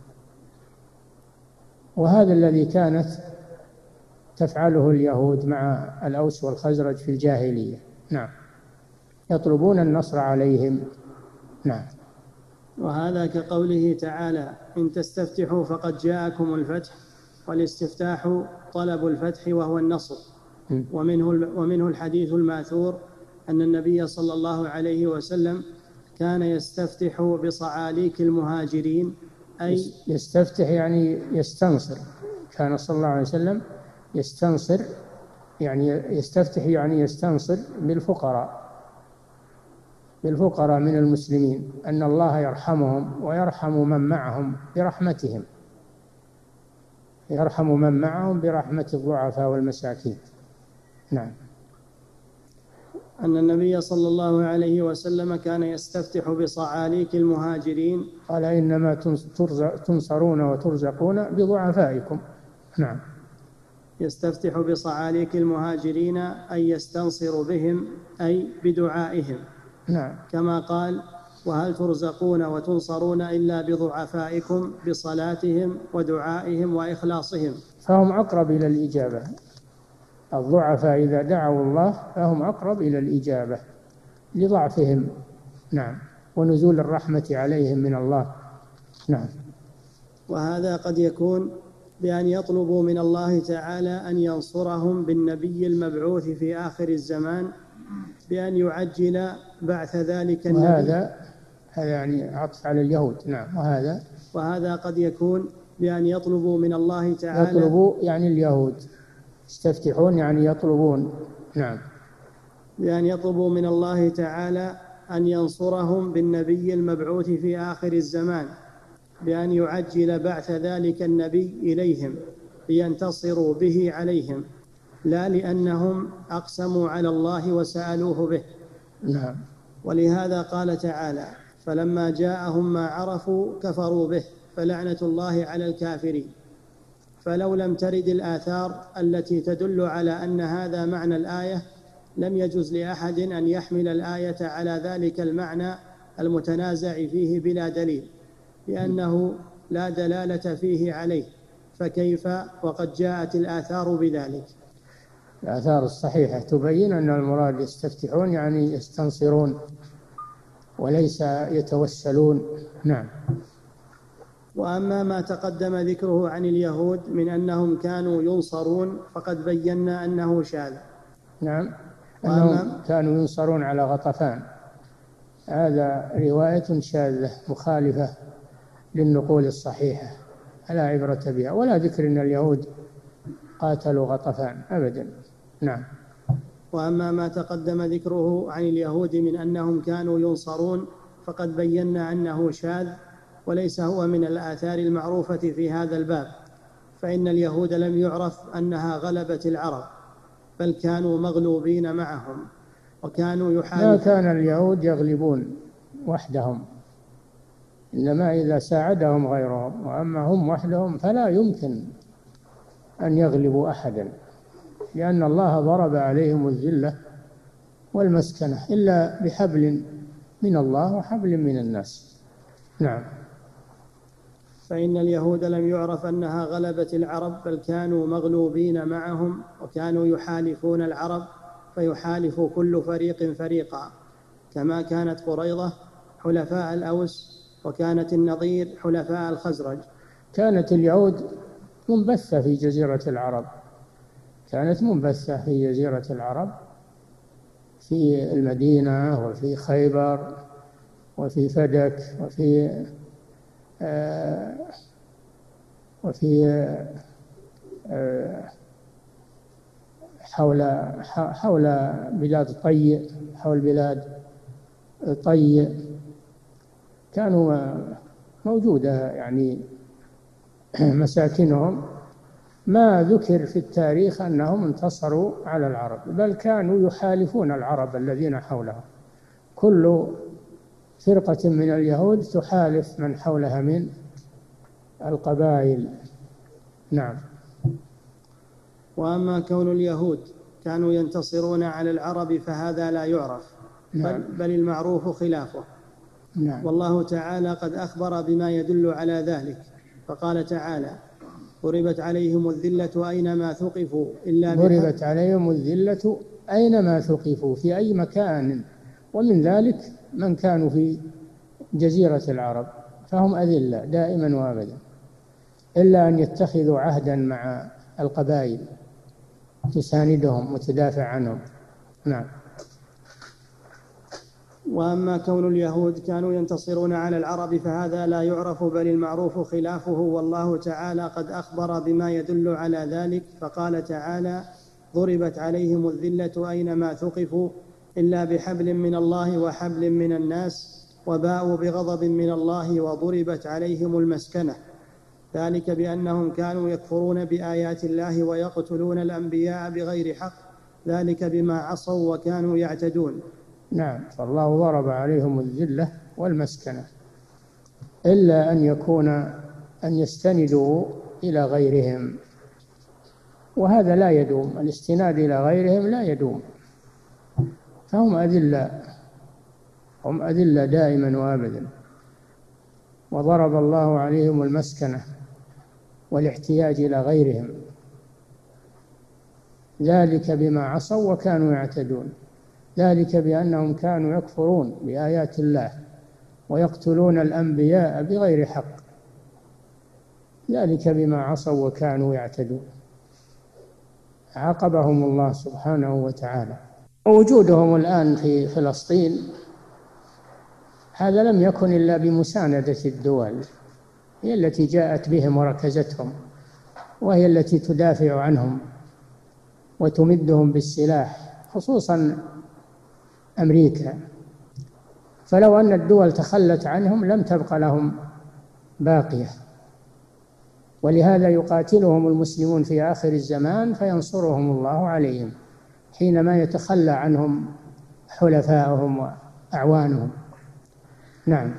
وهذا الذي كانت تفعله اليهود مع الأوس والخزرج في الجاهلية. نعم. يطلبون النصر عليهم. نعم. وهذا كقوله تعالى إن تستفتحوا فقد جاءكم الفتح، والاستفتاح طلب الفتح وهو النصر. ومنه ومنه الحديث الماثور أن النبي صلى الله عليه وسلم كان يستفتح بصعاليك المهاجرين، أي يستفتح يعني يستنصر، كان صلى الله عليه وسلم يستنصر، يعني يستفتح يعني يستنصر بالفقراء، بالفقراء من المسلمين، أن الله يرحمهم ويرحم من معهم برحمتهم، يرحم من معهم برحمة الضعفاء والمساكين. نعم. أن النبي صلى الله عليه وسلم كان يستفتح بصعاليك المهاجرين، قال إنما تنصرون وترزقون بضعفائكم. نعم. يستفتح بصعاليك المهاجرين أي يستنصر بهم أي بدعائهم. نعم. كما قال وهل ترزقون وتنصرون إلا بضعفائكم بصلاتهم ودعائهم وإخلاصهم. فهم أقرب إلى الإجابة، الضعفاء إذا دعوا الله فهم أقرب إلى الإجابة لضعفهم. نعم. ونزول الرحمة عليهم من الله. نعم. وهذا قد يكون بأن يطلبوا من الله تعالى أن ينصرهم بالنبي المبعوث في آخر الزمان، بأن يعجل بعث ذلك النبي. وهذا هذا يعني عطف على اليهود. نعم. وهذا وهذا قد يكون بأن يطلبوا من الله تعالى. يطلبوا يعني اليهود، يستفتحون يعني يطلبون. نعم. بأن يطلبوا من الله تعالى أن ينصرهم بالنبي المبعوث في آخر الزمان، بأن يعجل بعث ذلك النبي إليهم لينتصروا به عليهم، لا لأنهم أقسموا على الله وسألوه به. نعم. ولهذا قال تعالى: فلما جاءهم ما عرفوا كفروا به فلعنة الله على الكافرين. فلو لم ترد الآثار التي تدل على أن هذا معنى الآية لم يجوز لأحد أن يحمل الآية على ذلك المعنى المتنازع فيه بلا دليل، لأنه لا دلالة فيه عليه، فكيف وقد جاءت الآثار بذلك. الآثار الصحيحة تبين أن المراد يستفتحون يعني يستنصرون وليس يتوسلون. نعم. وأما ما تقدم ذكره عن اليهود من أنهم كانوا ينصرون فقد بينا أنه شاذ. نعم. أنهم كانوا ينصرون على غطفان، هذا رواية شاذة مخالفة للنقول الصحيحة لا عبرة بها، ولا ذكر أن اليهود قاتلوا غطفان أبدا. نعم. وأما ما تقدم ذكره عن اليهود من أنهم كانوا ينصرون فقد بينا أنه شاذ وليس هو من الآثار المعروفة في هذا الباب، فإن اليهود لم يعرف أنها غلبت العرب، بل كانوا مغلوبين معهم وكانوا يحاربون. ما كان اليهود يغلبون وحدهم، إنما إذا ساعدهم غيرهم، وأما هم وحدهم فلا يمكن أن يغلبوا أحدا، لأن الله ضرب عليهم الذلة والمسكنة إلا بحبل من الله وحبل من الناس. نعم. فإن اليهود لم يعرف أنها غلبت العرب، بل كانوا مغلوبين معهم وكانوا يحالفون العرب، فيحالف كل فريق فريقا، كما كانت قريظة حلفاء الأوس وكانت النضير حلفاء الخزرج. كانت اليهود منبثة في جزيرة العرب، كانت منبثة في جزيرة العرب، في المدينة وفي خيبر وفي فدك وفي آه وفي آه حول حول بلاد طي، حول بلاد طي كانوا موجودة يعني مساكنهم. ما ذكر في التاريخ أنهم انتصروا على العرب، بل كانوا يحالفون العرب الذين حولهم. كل فرقة من اليهود تحالف من حولها من القبائل. نعم. وأما كون اليهود كانوا ينتصرون على العرب فهذا لا يعرف. نعم. بل, بل المعروف خلافه. نعم. والله تعالى قد أخبر بما يدل على ذلك، فقال تعالى: ضربت عليهم الذلة أينما ثقفوا إلا ضربت عليهم الذلة أينما ثقفوا، في أي مكان، ومن ذلك من كانوا في جزيرة العرب فهم أذلة دائما وأبدا، إلا أن يتخذوا عهدا مع القبائل تساندهم وتدافع عنهم. نعم. وأما كون اليهود كانوا ينتصرون على العرب فهذا لا يعرف، بل المعروف خلافه، والله تعالى قد أخبر بما يدل على ذلك، فقال تعالى: ضربت عليهم الذلة أينما ثقفوا إلا بحبل من الله وحبل من الناس وباءوا بغضب من الله وضربت عليهم المسكنة، ذلك بأنهم كانوا يكفرون بآيات الله ويقتلون الأنبياء بغير حق، ذلك بما عصوا وكانوا يعتدون. نعم. فالله ضرب عليهم الذلة والمسكنة إلا أن يكون أن يستندوا إلى غيرهم، وهذا لا يدوم، الاستناد إلى غيرهم لا يدوم، فهم أذلة، هم أذلة دائما وأبدا. وضرب الله عليهم المسكنة والاحتياج إلى غيرهم، ذلك بما عصوا وكانوا يعتدون، ذلك بأنهم كانوا يكفرون بآيات الله ويقتلون الأنبياء بغير حق، ذلك بما عصوا وكانوا يعتدون. عاقبهم الله سبحانه وتعالى. ووجودهم الآن في فلسطين هذا لم يكن إلا بمساندة الدول، هي التي جاءت بهم وركزتهم، وهي التي تدافع عنهم وتمدهم بالسلاح، خصوصا أمريكا. فلو أن الدول تخلت عنهم لم تبق لهم باقية، ولهذا يقاتلهم المسلمون في آخر الزمان فينصرهم الله عليهم حينما يتخلى عنهم حلفاؤهم وأعوانهم. نعم.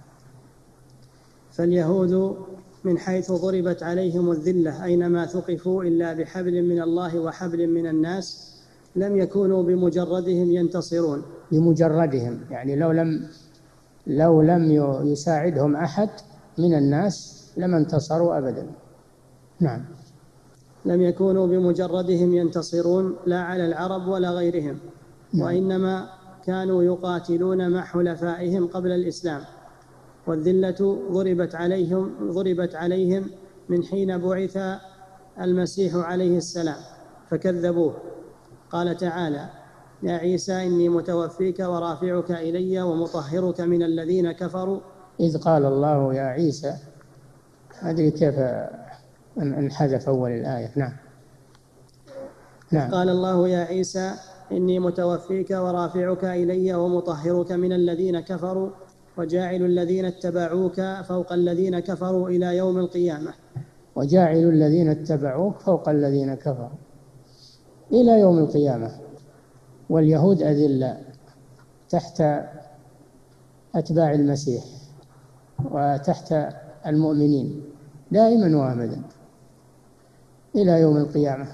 فاليهود من حيث ضربت عليهم الذلة أينما ثقفوا إلا بحبل من الله وحبل من الناس لم يكونوا بمجردهم ينتصرون. بمجردهم يعني لو لم لو لم يساعدهم أحد من الناس لما انتصروا أبدا. نعم. لم يكونوا بمجردهم ينتصرون لا على العرب ولا غيرهم. نعم. وإنما كانوا يقاتلون مع حلفائهم قبل الإسلام، والذلة ضربت عليهم ضربت عليهم من حين بعث المسيح عليه السلام فكذبوه. قال تعالى: يا عيسى إني متوفيك ورافعك إلي ومطهرك من الذين كفروا. إذ قال الله يا عيسى، أدري كيف انحذف أول الآية. نعم. نعم. قال الله يا عيسى إني متوفيك ورافعك إلي ومطهرك من الذين كفروا وجاعل الذين اتبعوك فوق الذين كفروا إلى يوم القيامة. وجاعل الذين اتبعوك فوق الذين كفروا إلى يوم القيامة. واليهود أذلة تحت أتباع المسيح وتحت المؤمنين دائما وأبدا إلى يوم القيامة.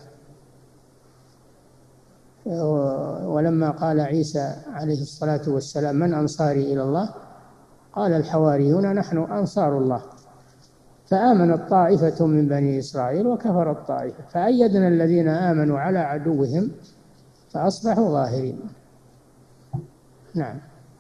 ولما قال عيسى عليه الصلاة والسلام: من أنصاري إلى الله؟ قال الحواريون: نحن أنصار الله. فآمنت طائفة من بني إسرائيل وكفرت طائفة فأيدنا الذين آمنوا على عدوهم فأصبحوا ظاهرين. نعم.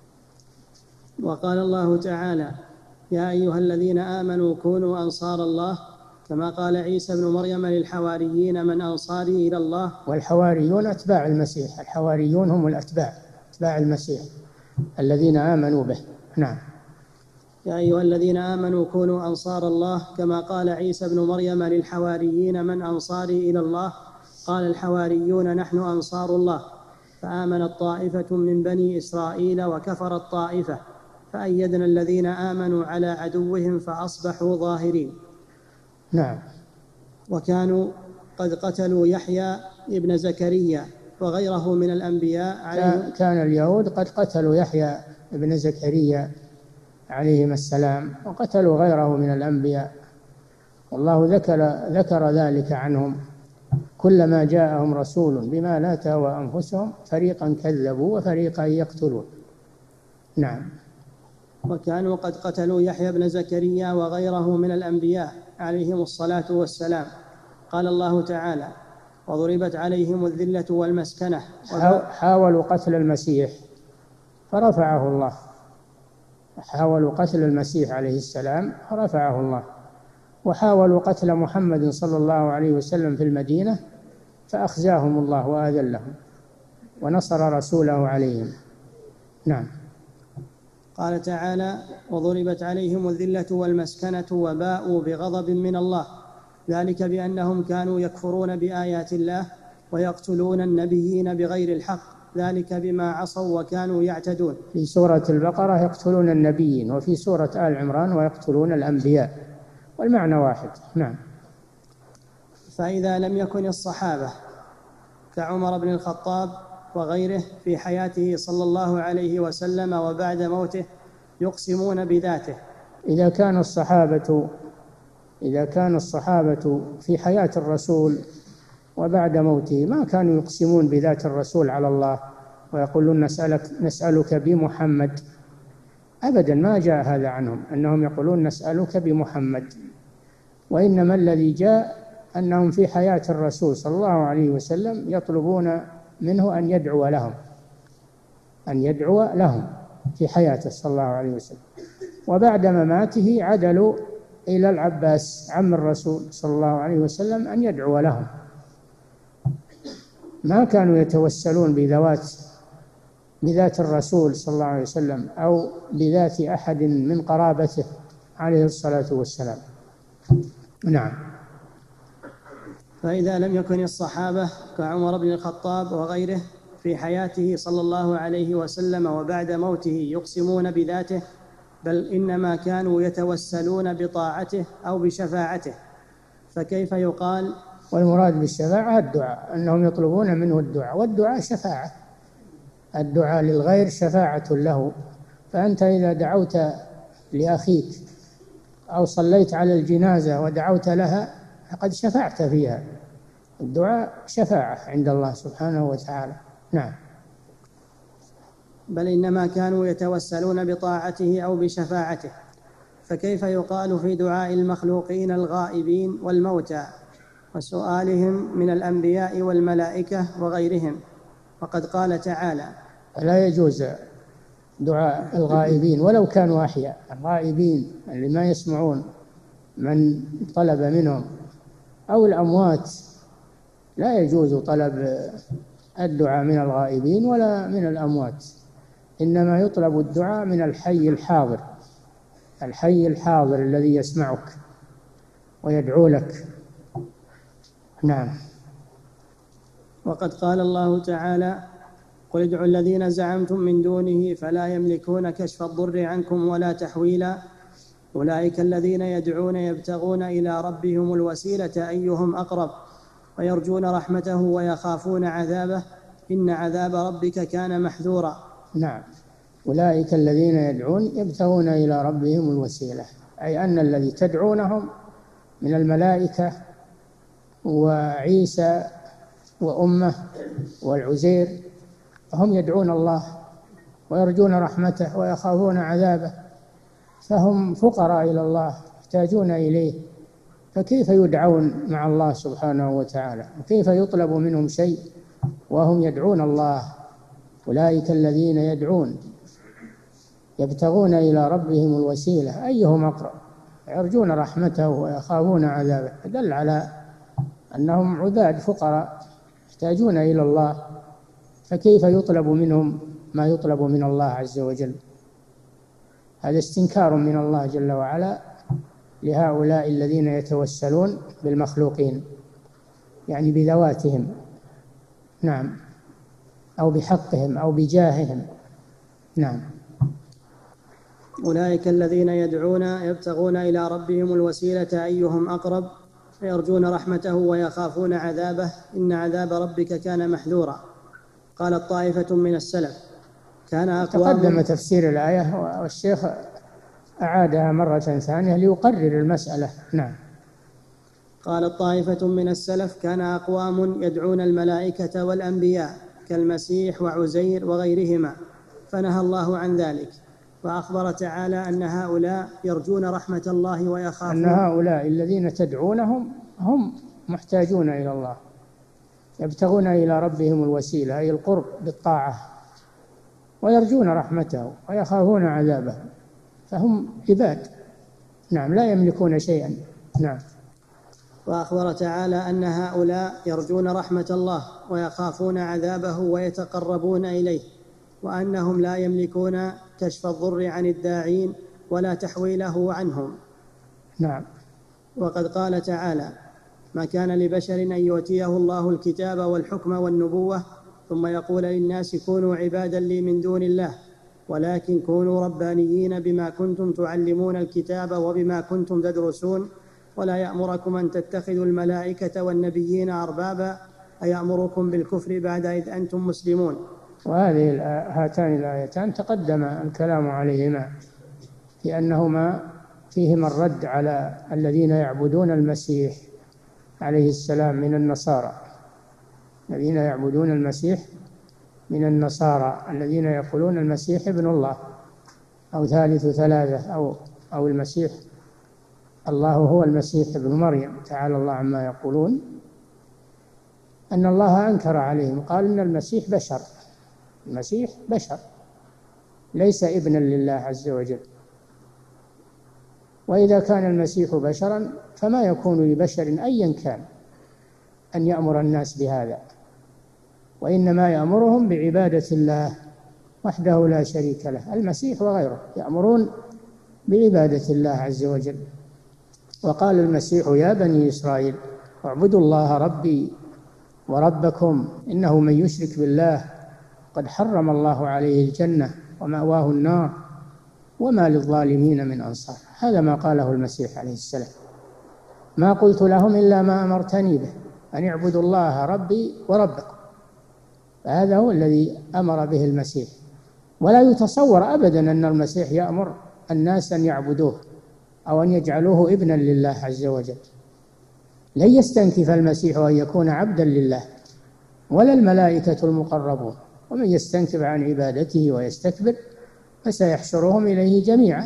وقال الله تعالى: يا أيها الذين آمنوا كونوا أنصار الله كما قال عيسى ابن مريم للحواريين: من أنصاري إلى الله. والحواريون أتباع المسيح، الحواريون هم الأتباع أتباع المسيح الذين آمنوا به. نعم. يا أيها الذين آمنوا كونوا أنصار الله كما قال عيسى ابن مريم للحواريين: من أنصاري إلى الله؟ قال الحواريون: نحن أنصار الله. فآمنت طائفة من بني إسرائيل وكفرت طائفة فأيدنا الذين آمنوا على عدوهم فأصبحوا ظاهرين. نعم. وكانوا قد قتلوا يحيى ابن زكريا وغيره من الأنبياء عليهم. كان اليهود قد قتلوا يحيى ابن زكريا عليهم السلام وقتلوا غيره من الأنبياء، والله ذكر ذكر ذلك عنهم: كلما جاءهم رسول بما لا تهوى أنفسهم فريقا كذبوا وفريقا يقتلون. نعم. وكانوا قد قتلوا يحيى بن زكريا وغيره من الأنبياء عليهم الصلاة والسلام. قال الله تعالى: وضربت عليهم الذلة والمسكنة. حاولوا قتل المسيح فرفعه الله، حاولوا قتل المسيح عليه السلام فرفعه الله، وحاولوا قتل محمد صلى الله عليه وسلم في المدينة فأخزاهم الله وأذلهم ونصر رسوله عليهم. نعم. قال تعالى: وضربت عليهم الذلة والمسكنة وباءوا بغضب من الله ذلك بأنهم كانوا يكفرون بآيات الله ويقتلون النبيين بغير الحق ذلك بما عصوا وكانوا يعتدون. في سورة البقرة يقتلون النبيين، وفي سورة آل عمران ويقتلون الأنبياء، والمعنى واحد. نعم. فإذا لم يكن الصحابة كعمر بن الخطاب وغيره في حياته صلى الله عليه وسلم وبعد موته يقسمون بذاته، إذا كان الصحابة إذا كان الصحابة في حياة الرسول وبعد موته ما كانوا يقسمون بذات الرسول على الله ويقولون نسألك نسألك بمحمد، أبدا ما جاء هذا عنهم أنهم يقولون نسألك بمحمد، وإنما الذي جاء أنهم في حياة الرسول صلى الله عليه وسلم يطلبون منه أن يدعو لهم أن يدعو لهم في حياته صلى الله عليه وسلم، وبعد مماته عدلوا إلى العباس عم الرسول صلى الله عليه وسلم أن يدعو لهم، ما كانوا يتوسلون بذوات بذات الرسول صلى الله عليه وسلم أو بذات أحد من قرابته عليه الصلاة والسلام. نعم. فإذا لم يكن الصحابة كعمر بن الخطاب وغيره في حياته صلى الله عليه وسلم وبعد موته يقسمون بذاته، بل إنما كانوا يتوسلون بطاعته أو بشفاعته، فكيف يقال؟ والمراد بالشفاعة الدعاء، أنهم يطلبون منه الدعاء، والدعاء شفاعة، الدعاء للغير شفاعة له. فأنت إذا دعوت لأخيك أو صليت على الجنازة ودعوت لها فقد شفعت فيها، الدعاء شفاعة عند الله سبحانه وتعالى. نعم. بل إنما كانوا يتوسلون بطاعته أو بشفاعته، فكيف يقال في دعاء المخلوقين الغائبين والموتى وسؤالهم من الأنبياء والملائكة وغيرهم؟ وقد قال تعالى: لا يجوز دعاء الغائبين ولو كانوا أحياء، الغائبين اللي ما يسمعون من طلب منهم، أو الأموات، لا يجوز طلب الدعاء من الغائبين ولا من الأموات، إنما يطلب الدعاء من الحي الحاضر، الحي الحاضر الذي يسمعك ويدعو لك. نعم. وقد قال الله تعالى: قل ادعوا الذين زعمتم من دونه فلا يملكون كشف الضر عنكم ولا تحويلا، أولئك الذين يدعون يبتغون إلى ربهم الوسيلة أيهم أقرب ويرجون رحمته ويخافون عذابه إن عذاب ربك كان محذورا. نعم. أولئك الذين يدعون يبتغون إلى ربهم الوسيلة، أي أن الذي تدعونهم من الملائكة وعيسى وأمه والعزير هم يدعون الله ويرجون رحمته ويخافون عذابه، فهم فقراء إلى الله يحتاجون إليه، فكيف يدعون مع الله سبحانه وتعالى؟ وكيف يطلب منهم شيء وهم يدعون الله؟ أولئك الذين يدعون يبتغون إلى ربهم الوسيلة أيهم أقرب يرجون رحمته ويخافون عذابه، دل على أنهم عباد فقراء يحتاجون إلى الله، فكيف يطلب منهم ما يطلب من الله عز وجل؟ هذا استنكار من الله جل وعلا لهؤلاء الذين يتوسلون بالمخلوقين، يعني بذواتهم، نعم، أو بحقهم أو بجاههم. نعم. أولئك الذين يدعون يبتغون إلى ربهم الوسيلة أيهم أقرب ويرجون رحمته ويخافون عذابه إن عذاب ربك كان محذورا. قالت طائفة من السلف كان أقوام. تقدم تفسير الآية والشيخ أعادها مرة ثانية ليقرر المسألة. نعم. قالت طائفة من السلف كان أقوام يدعون الملائكة والأنبياء كالمسيح وعزير وغيرهما فنهى الله عن ذلك، وأخبر تعالى أن هؤلاء يرجون رحمة الله ويخافون، أن هؤلاء الذين تدعونهم هم محتاجون إلى الله يبتغون إلى ربهم الوسيلة أي القرب بالطاعة ويرجون رحمته ويخافون عذابه، فهم عباد، نعم، لا يملكون شيئا. نعم. وأخبر تعالى أن هؤلاء يرجون رحمة الله ويخافون عذابه ويتقربون إليه، وأنهم لا يملكون كشف الضر عن الداعين ولا تحويله عنهم. نعم. وقد قال تعالى: ما كان لبشر أن يؤتيه الله الكتاب والحكم والنبوة ثم يقول للناس كونوا عبادا لي من دون الله ولكن كونوا ربانيين بما كنتم تعلمون الكتاب وبما كنتم تدرسون ولا يأمركم أن تتخذوا الملائكة والنبيين أربابا أيأمركم بالكفر بعد إذ أنتم مسلمون. وهذه هاتان الآيتان تقدم الكلام عليهما في أنهما فيهما الرد على الذين يعبدون المسيح عليه السلام من النصارى، الذين يعبدون المسيح من النصارى الذين يقولون المسيح ابن الله أو ثالث ثلاثة أو أو المسيح الله هو المسيح ابن مريم تعالى الله عما يقولون. أن الله أنكر عليهم، قال إن المسيح بشر، المسيح بشر ليس ابنا لله عز وجل، وإذا كان المسيح بشرا فما يكون لبشر أيا كان أن يأمر الناس بهذا، وإنما يأمرهم بعبادة الله وحده لا شريك له، المسيح وغيره يأمرون بعبادة الله عز وجل. وقال المسيح يا بني إسرائيل اعبدوا الله ربي وربكم إنه من يشرك بالله قد حرم الله عليه الجنة ومأواه النار وما للظالمين من أنصار. هذا ما قاله المسيح عليه السلام، ما قلت لهم إلا ما أمرتني به أن اعبدوا الله ربي وربكم. فهذا هو الذي أمر به المسيح، ولا يتصور أبدا أن المسيح يأمر الناس أن يعبدوه أو أن يجعلوه ابنا لله عز وجل. لن يستنكف المسيح أن يكون عبدا لله ولا الملائكة المقربون، ومن يستنكف عن عبادته ويستكبر فسيحشرهم إليه جميعا.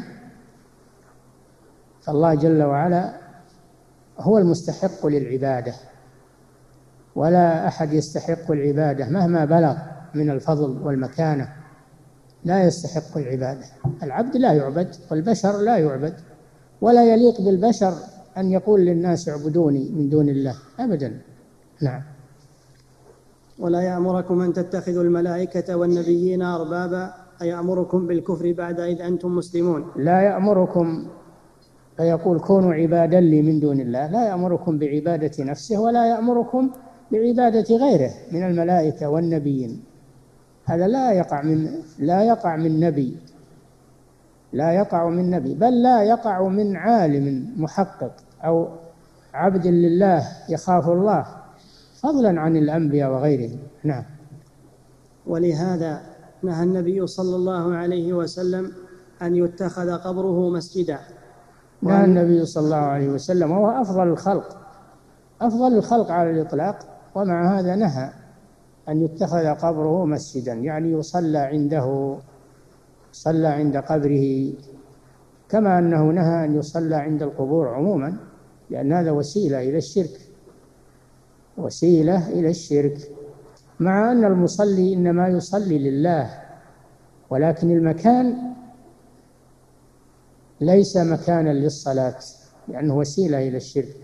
فالله جل وعلا هو المستحق للعبادة، ولا أحد يستحق العبادة مهما بلغ من الفضل والمكانة، لا يستحق العبادة. العبد لا يعبد والبشر لا يعبد، ولا يليق بالبشر أن يقول للناس اعبدوني من دون الله أبدا. نعم. ولا يأمركم أن تتخذوا الملائكة والنبيين أربابا أيأمركم بالكفر بعد إذ أنتم مسلمون. لا يأمركم فيقول كونوا عبادا لي من دون الله، لا يأمركم بعبادة نفسه ولا يأمركم بعبادة غيره من الملائكة والنبيين. هذا لا يقع من لا يقع من نبي، لا يقع من نبي، بل لا يقع من عالم محقق أو عبد لله يخاف الله، فضلا عن الأنبياء وغيرهم. نعم. ولهذا نهى النبي صلى الله عليه وسلم أن يتخذ قبره مسجدا. نهى النبي صلى الله عليه وسلم وهو أفضل الخلق، أفضل الخلق على الإطلاق، ومع هذا نهى أن يتخذ قبره مسجدا، يعني يصلى عنده، صلى عند قبره، كما أنه نهى أن يصلى عند القبور عموما، لأن هذا وسيلة إلى الشرك، وسيلة إلى الشرك، مع أن المصلي إنما يصلي لله، ولكن المكان ليس مكانا للصلاة لأنه وسيلة إلى الشرك.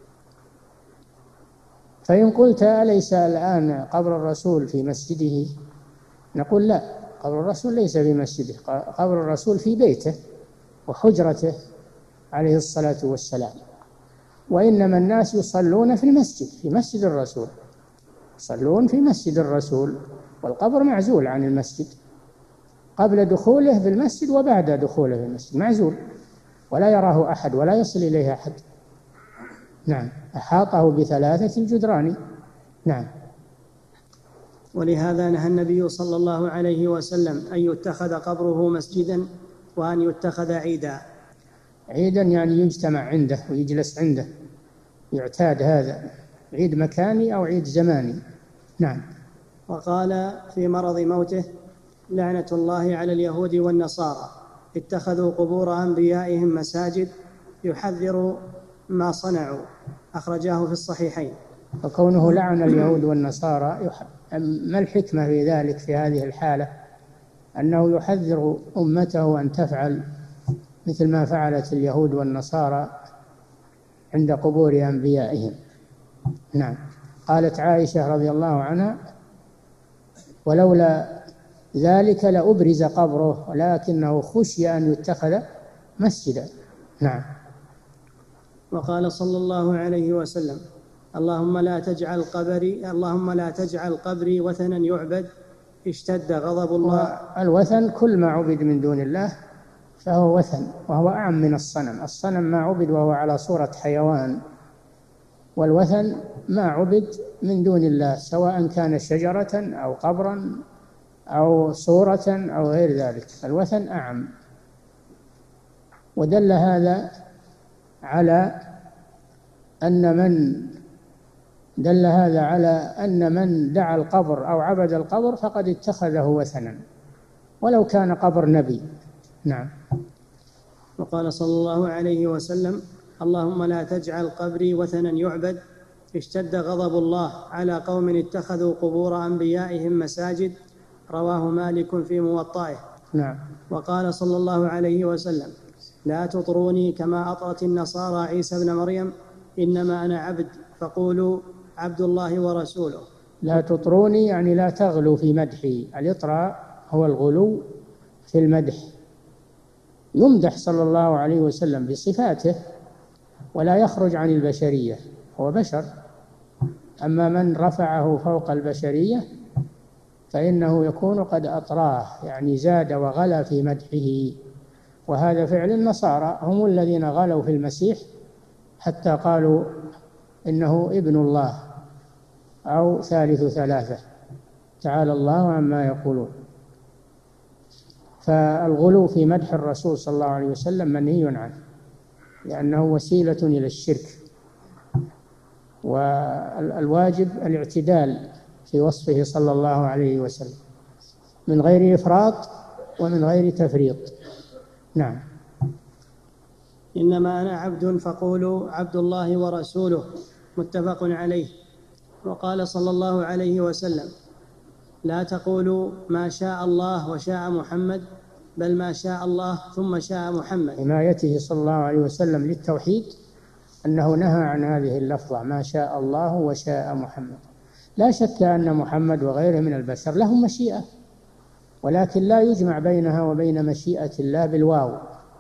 فإن قلت أليس الآن قبر الرسول في مسجده؟ نقول لا، قبر الرسول ليس في مسجده، قبر الرسول في بيته وحجرته عليه الصلاة والسلام، وإنما الناس يصلون في المسجد، في مسجد الرسول، يصلون في مسجد الرسول، والقبر معزول عن المسجد قبل دخوله في المسجد وبعد دخوله في المسجد، معزول ولا يراه أحد ولا يصل إليه أحد. نعم. أحاطه بثلاثة الجدران. نعم. ولهذا نهى النبي صلى الله عليه وسلم أن يتخذ قبره مسجدا وأن يتخذ عيدا. عيدا يعني يجتمع عنده ويجلس عنده، يعتاد هذا، عيد مكاني أو عيد زماني. نعم. وقال في مرض موته لعنة الله على اليهود والنصارى اتخذوا قبور أنبيائهم مساجد يحذر ما صنعوا، أخرجاه في الصحيحين. وكونه لعن اليهود والنصارى، ما الحكمة في ذلك في هذه الحالة؟ أنه يحذر أمته أن تفعل مثل ما فعلت اليهود والنصارى عند قبور أنبيائهم. نعم. قالت عائشة رضي الله عنها ولولا ذلك لأبرز قبره ولكنه خشي أن يتخذ مسجدا. نعم. وقال صلى الله عليه وسلم اللهم لا تجعل قبري اللهم لا تجعل قبري وثنا يعبد اشتد غضب الله. الوثن كل ما عبد من دون الله فهو وثن، وهو أعم من الصنم. الصنم ما عبد وهو على صورة حيوان، والوثن ما عبد من دون الله سواء كان شجرة أو قبرا أو صورة أو غير ذلك، الوثن أعم. ودل هذا على أن من دل هذا على أن من دعا القبر أو عبد القبر فقد اتخذه وثنا ولو كان قبر نبي. نعم. وقال صلى الله عليه وسلم اللهم لا تجعل قبري وثنا يعبد اشتد غضب الله على قوم اتخذوا قبور أنبيائهم مساجد، رواه مالك في موطئه. نعم. وقال صلى الله عليه وسلم لا تطروني كما أطرت النصارى عيسى ابن مريم إنما أنا عبد فقولوا عبد الله ورسوله. لا تطروني يعني لا تغلوا في مدحي. الإطراء هو الغلو في المدح. يمدح صلى الله عليه وسلم بصفاته ولا يخرج عن البشرية، هو بشر. أما من رفعه فوق البشرية فإنه يكون قد أطراه، يعني زاد وغلا في مدحه. وهذا فعل النصارى، هم الذين غلوا في المسيح حتى قالوا إنه ابن الله أو ثالث ثلاثة، تعالى الله عما يقولون. فالغلو في مدح الرسول صلى الله عليه وسلم منهي عنه، لأنه وسيلة إلى الشرك، والواجب الاعتدال في وصفه صلى الله عليه وسلم من غير إفراط ومن غير تفريط. نعم. إنما أنا عبد فقولوا عبد الله ورسوله، متفق عليه. وقال صلى الله عليه وسلم: لا تقولوا ما شاء الله وشاء محمد، بل ما شاء الله ثم شاء محمد. حمايته صلى الله عليه وسلم للتوحيد أنه نهى عن هذه اللفظة ما شاء الله وشاء محمد. لا شك أن محمد وغيره من البشر لهم مشيئة، ولكن لا يجمع بينها وبين مشيئة الله بالواو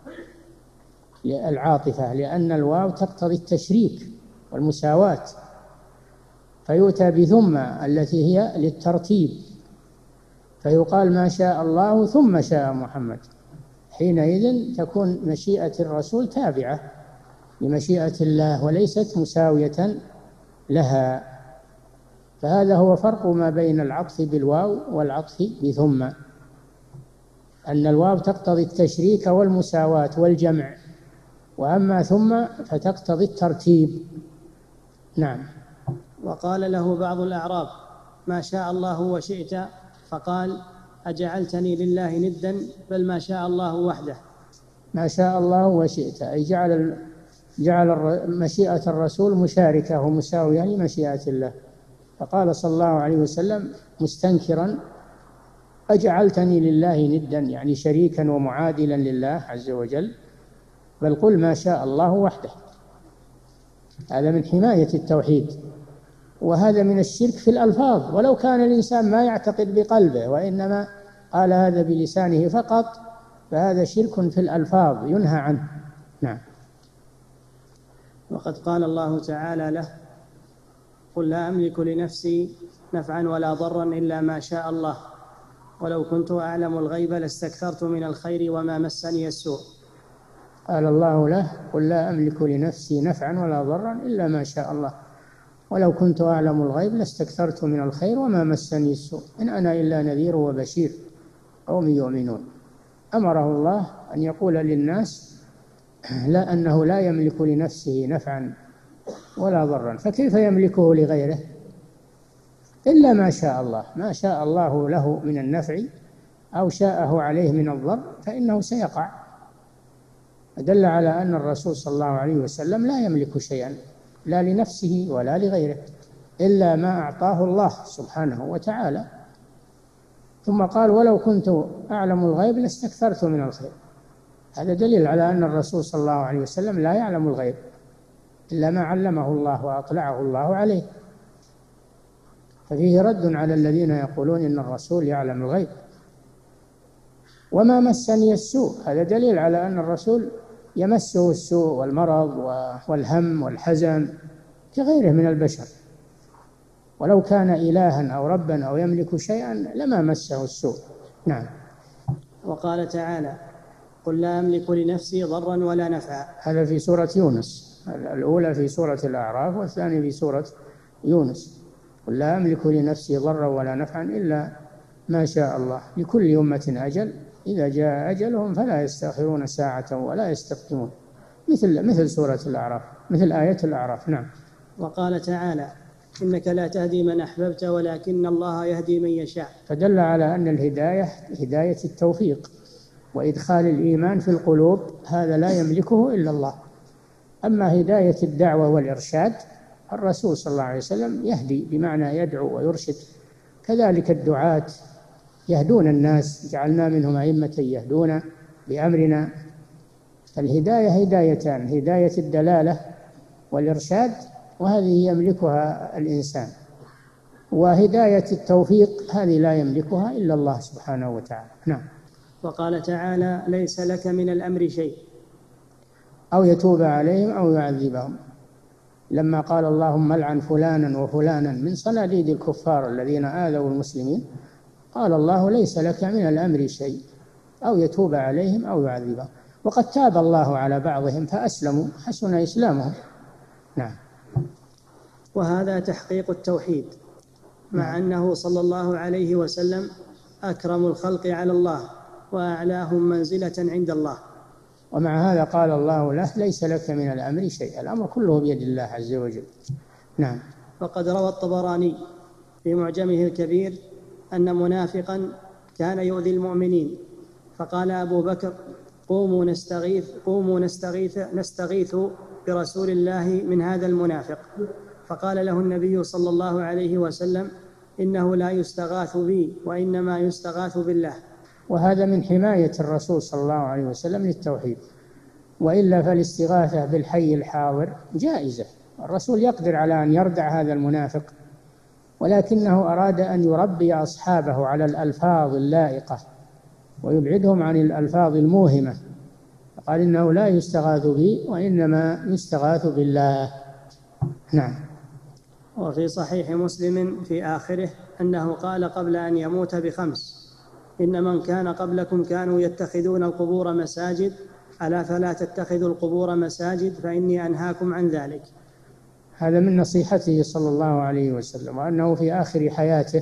العاطفة، لأن الواو تقتضي التشريك والمساواة، فيؤتى بثم التي هي للترتيب، فيقال ما شاء الله ثم شاء محمد. حينئذ تكون مشيئة الرسول تابعة لمشيئة الله وليست مساوية لها. فهذا هو فرق ما بين العطف بالواو والعطف بثم، أن الواو تقتضي التشريك والمساواة والجمع، وأما ثم فتقتضي الترتيب. نعم. وقال له بعض الأعراب: ما شاء الله وشئت، فقال: أجعلتني لله ندا، بل ما شاء الله وحده. ما شاء الله وشئت أي جعل جعل مشيئة الرسول مشاركة ومساوية لمشيئة الله، فقال صلى الله عليه وسلم مستنكرا: أجعلتني لله ندا، يعني شريكا ومعادلا لله عز وجل، بل قل ما شاء الله وحده. هذا من حماية التوحيد، وهذا من الشرك في الألفاظ، ولو كان الإنسان ما يعتقد بقلبه وإنما قال هذا بلسانه فقط، فهذا شرك في الألفاظ ينهى عنه. نعم. وقد قال الله تعالى له: قل لا أملك لنفسي نفعا ولا ضرا إلا ما شاء الله، ولو كنت أعلم الغيب لاستكثرت من الخير وما مسني السوء. قال الله له: قل لا أملك لنفسي نفعا ولا ضرا إلا ما شاء الله، ولو كنت أعلم الغيب لاستكثرت من الخير وما مسني السوء، إن أنا إلا نذير وبشير قوم يؤمنون. أمره الله أن يقول للناس لا أنه لا يملك لنفسه نفعا ولا ضرا، فكيف يملكه لغيره؟ إلا ما شاء الله، ما شاء الله له من النفع أو شاءه عليه من الضر فإنه سيقع. دل على أن الرسول صلى الله عليه وسلم لا يملك شيئا لا لنفسه ولا لغيره إلا ما أعطاه الله سبحانه وتعالى. ثم قال: ولو كنت أعلم الغيب لاستكثرت من الخير. هذا دليل على أن الرسول صلى الله عليه وسلم لا يعلم الغيب إلا ما علمه الله وأطلعه الله عليه. ففيه رد على الذين يقولون إن الرسول يعلم الغيب. وما مسني السوء، هذا دليل على أن الرسول يمسه السوء والمرض والهم والحزن كغيره من البشر، ولو كان إلها أو ربا أو يملك شيئا لما مسه السوء. نعم. وقال تعالى: قل لا أملك لنفسي ضرا ولا نفعا. هذا في سورة يونس، الأولى في سورة الأعراف والثانية في سورة يونس. قل لا أملك لنفسي ضرا ولا نفعا إلا ما شاء الله، لكل أمة أجل، إذا جاء أجلهم فلا يستأخرون ساعة ولا يستقدمون، مثل مثل سورة الأعراف، مثل آية الأعراف. نعم. وقال تعالى: إنك لا تهدي من أحببت ولكن الله يهدي من يشاء. فدل على أن الهداية هداية التوفيق وإدخال الإيمان في القلوب، هذا لا يملكه إلا الله. أما هداية الدعوة والإرشاد الرسول صلى الله عليه وسلم يهدي بمعنى يدعو ويرشد، كذلك الدعاة يهدون الناس، جعلنا منهم أئمة يهدون بأمرنا. الهداية هدايتان: هداية الدلالة والإرشاد، وهذه يملكها الإنسان، وهداية التوفيق هذه لا يملكها إلا الله سبحانه وتعالى. نعم. وقال تعالى: ليس لك من الأمر شيء. أو يتوب عليهم أو يعذبهم. لما قال اللهم العن فلانا وفلانا من صناديد الكفار الذين آذوا المسلمين، قال الله: ليس لك من الأمر شيء، أو يتوب عليهم أو يعذبهم. وقد تاب الله على بعضهم فأسلموا، حسن إسلامهم. نعم. وهذا تحقيق التوحيد، مع أنه صلى الله عليه وسلم أكرم الخلق على الله وأعلاهم منزلة عند الله. ومع هذا قال الله له: ليس لك من الأمر شيء، الأمر كله بيد الله عز وجل. نعم. وقد روى الطبراني في معجمه الكبير أن منافقا كان يؤذي المؤمنين، فقال أبو بكر: قوموا نستغيث قوموا نستغيث نستغيث برسول الله من هذا المنافق. فقال له النبي صلى الله عليه وسلم: إنه لا يستغاث بي، وإنما يستغاث بالله. وهذا من حماية الرسول صلى الله عليه وسلم للتوحيد، وإلا فالاستغاثة بالحي الحاضر جائزة. الرسول يقدر على أن يردع هذا المنافق، ولكنه أراد أن يربي أصحابه على الألفاظ اللائقة ويبعدهم عن الألفاظ الموهمة، قال: إنه لا يستغاث بي وإنما يستغاث بالله. نعم. وفي صحيح مسلم في آخره أنه قال قبل أن يموت بخمس: إن من كان قبلكم كانوا يتخذون القبور مساجد، ألا فلا تتخذوا القبور مساجد فإني أنهاكم عن ذلك. هذا من نصيحته صلى الله عليه وسلم، وأنه في آخر حياته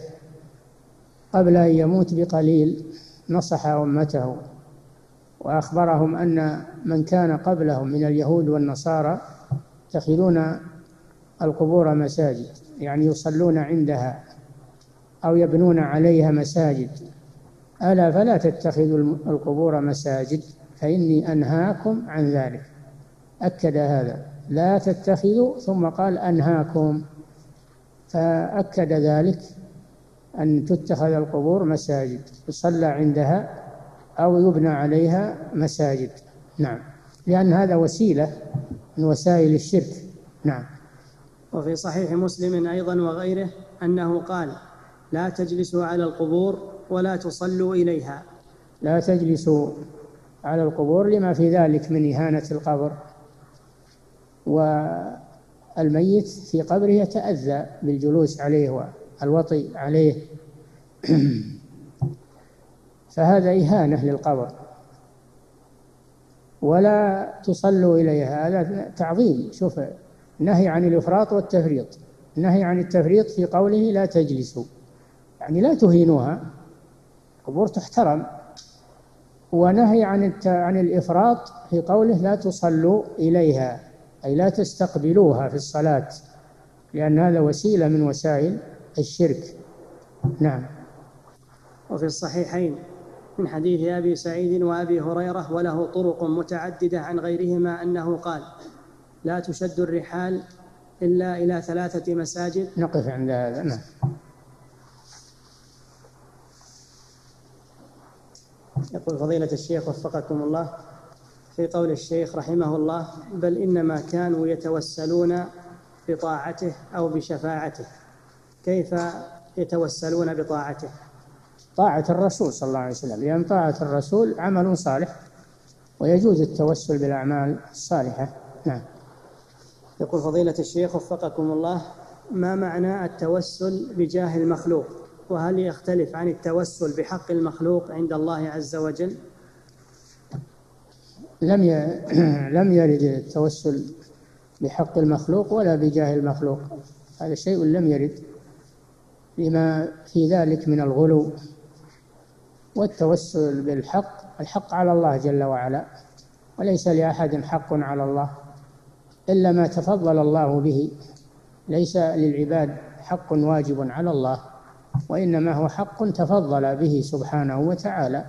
قبل أن يموت بقليل نصح أمته وأخبرهم أن من كان قبلهم من اليهود والنصارى يتخذون القبور مساجد، يعني يصلون عندها أو يبنون عليها مساجد، ألا فلا تتخذوا القبور مساجد فإني أنهاكم عن ذلك. أكد هذا: لا تتخذوا، ثم قال: أنهاكم، فأكد ذلك أن تتخذ القبور مساجد يصلى عندها أو يبنى عليها مساجد. نعم. لأن هذا وسيلة من وسائل الشرك. نعم. وفي صحيح مسلم أيضا وغيره أنه قال: لا تجلسوا على القبور ولا تصلوا إليها. لا تجلسوا على القبور لما في ذلك من إهانة القبر، والميت في قبره يتأذى بالجلوس عليه والوطي عليه فهذا إهانة للقبر. ولا تصلوا إليها، هذا تعظيم. شوف، نهي عن الإفراط والتفريط. نهي عن التفريط في قوله لا تجلسوا، يعني لا تهينوها، القبور تحترم. ونهي عن عن الإفراط في قوله لا تصلوا إليها، أي لا تستقبلوها في الصلاة، لأن هذا وسيلة من وسائل الشرك. نعم. وفي الصحيحين من حديث أبي سعيد وأبي هريرة وله طرق متعددة عن غيرهما أنه قال: لا تشد الرحال إلا إلى ثلاثة مساجد. نقف عند هذا. نعم. يقول فضيلة الشيخ وفقكم الله: في قول الشيخ رحمه الله: بل إنما كانوا يتوسلون بطاعته أو بشفاعته، كيف يتوسلون بطاعته؟ طاعة الرسول صلى الله عليه وسلم، لأن طاعة الرسول عمل صالح ويجوز التوسل بالأعمال الصالحة. نعم. يقول فضيلة الشيخ وفقكم الله: ما معنى التوسل بجاه المخلوق؟ وهل يختلف عن التوسل بحق المخلوق عند الله عز وجل؟ لم لم يرد التوسل بحق المخلوق ولا بجاه المخلوق، هذا شيء لم يرد، لما في ذلك من الغلو. والتوسل بالحق، الحق على الله جل وعلا، وليس لأحد حق على الله إلا ما تفضل الله به. ليس للعباد حق واجب على الله، وإنما هو حق تفضل به سبحانه وتعالى.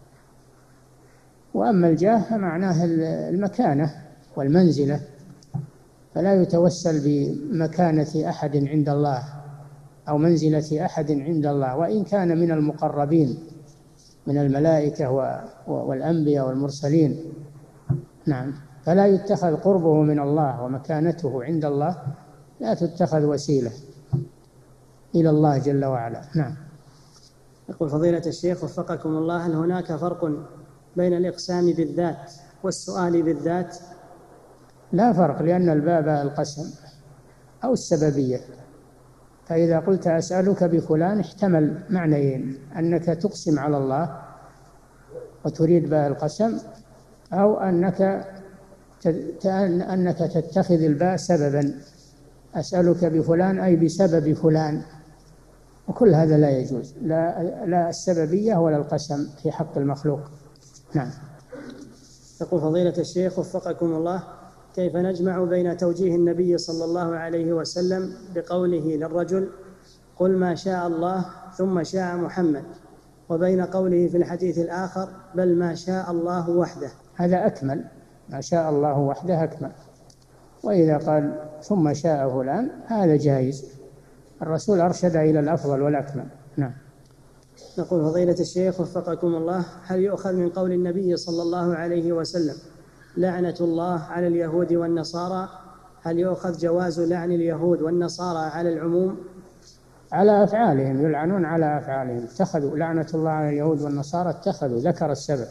وأما الجاه فمعناه المكانة والمنزلة، فلا يتوسل بمكانة أحد عند الله أو منزلة أحد عند الله، وإن كان من المقربين من الملائكة والأنبياء والمرسلين. نعم. فلا يتخذ قربه من الله ومكانته عند الله، لا تتخذ وسيلة. إلى الله جل وعلا. نعم. يقول فضيلة الشيخ وفقكم الله: هل هناك فرق بين الإقسام بالذات والسؤال بالذات؟ لا فرق، لأن الباب القسم أو السببية. فإذا قلت أسألك بفلان احتمل معنيين: أنك تقسم على الله وتريد به القسم، أو أنك أنك تتخذ الباء سببا، أسألك بفلان أي بسبب فلان، وكل هذا لا يجوز، لا, لا السببية ولا القسم في حق المخلوق. نعم. يقول فضيلة الشيخ وفقكم الله: كيف نجمع بين توجيه النبي صلى الله عليه وسلم بقوله للرجل قل ما شاء الله ثم شاء محمد، وبين قوله في الحديث الآخر بل ما شاء الله وحده؟ هذا أكمل، ما شاء الله وحده أكمل. وإذا قال ثم شاء فلان هذا جائز، الرسول أرشد إلى الأفضل والأكمل. نعم. نقول فضيلة الشيخ وفقكم الله: هل يؤخذ من قول النبي صلى الله عليه وسلم لعنة الله على اليهود والنصارى، هل يؤخذ جواز لعن اليهود والنصارى على العموم؟ على أفعالهم، يلعنون على أفعالهم، اتخذوا لعنة الله على اليهود والنصارى، اتخذوا، ذكر السبب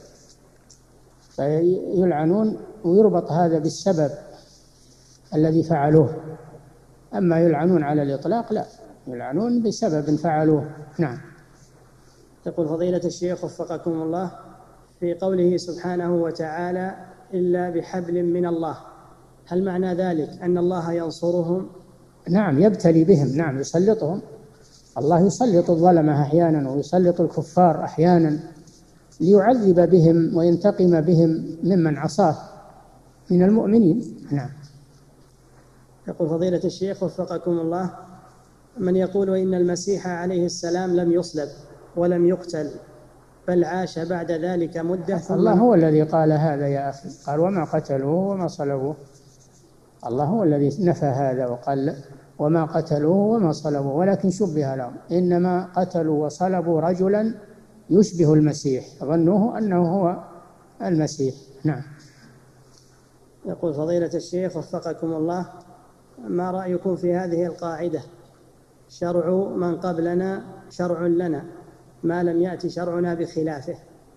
فيلعنون، ويربط هذا بالسبب الذي فعلوه. أما يلعنون على الإطلاق لا، يلعنون بسبب فعلوه. نعم. يقول فضيلة الشيخ وفقكم الله: في قوله سبحانه وتعالى إلا بحبل من الله، هل معنى ذلك أن الله ينصرهم؟ نعم، يبتلي بهم، نعم، يسلطهم. الله يسلط الظلمة أحيانا ويسلط الكفار أحيانا ليعذب بهم وينتقم بهم ممن عصاه من المؤمنين. نعم. يقول فضيلة الشيخ وفقكم الله: من يقول إن المسيح عليه السلام لم يصلب ولم يقتل بل عاش بعد ذلك مدة؟ الله هو الذي قال هذا يا أخي، قال وما قتلوه وما صلبوه. الله هو الذي نفى هذا وقال وما قتلوه وما صلبوه ولكن شبه لهم، إنما قتلوا وصلبوا رجلا يشبه المسيح، ظنوه أنه هو المسيح. نعم. يقول فضيلة الشيخ وفقكم الله: ما رأيكم في هذه القاعدة: شرع من قبلنا شرع لنا ما لم يأتي شرعنا بخلافه؟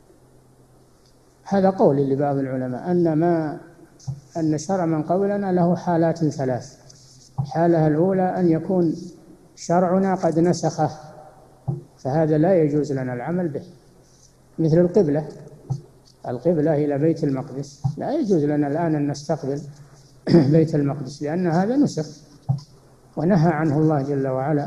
هذا قول لبعض العلماء أن ما أن شرع من قبلنا له حالات ثلاث. الحالة الأولى أن يكون شرعنا قد نسخه، فهذا لا يجوز لنا العمل به، مثل القبلة القبلة إلى بيت المقدس، لا يجوز لنا الآن أن نستقبل بيت المقدس لأن هذا نسخ ونهى عنه الله جل وعلا.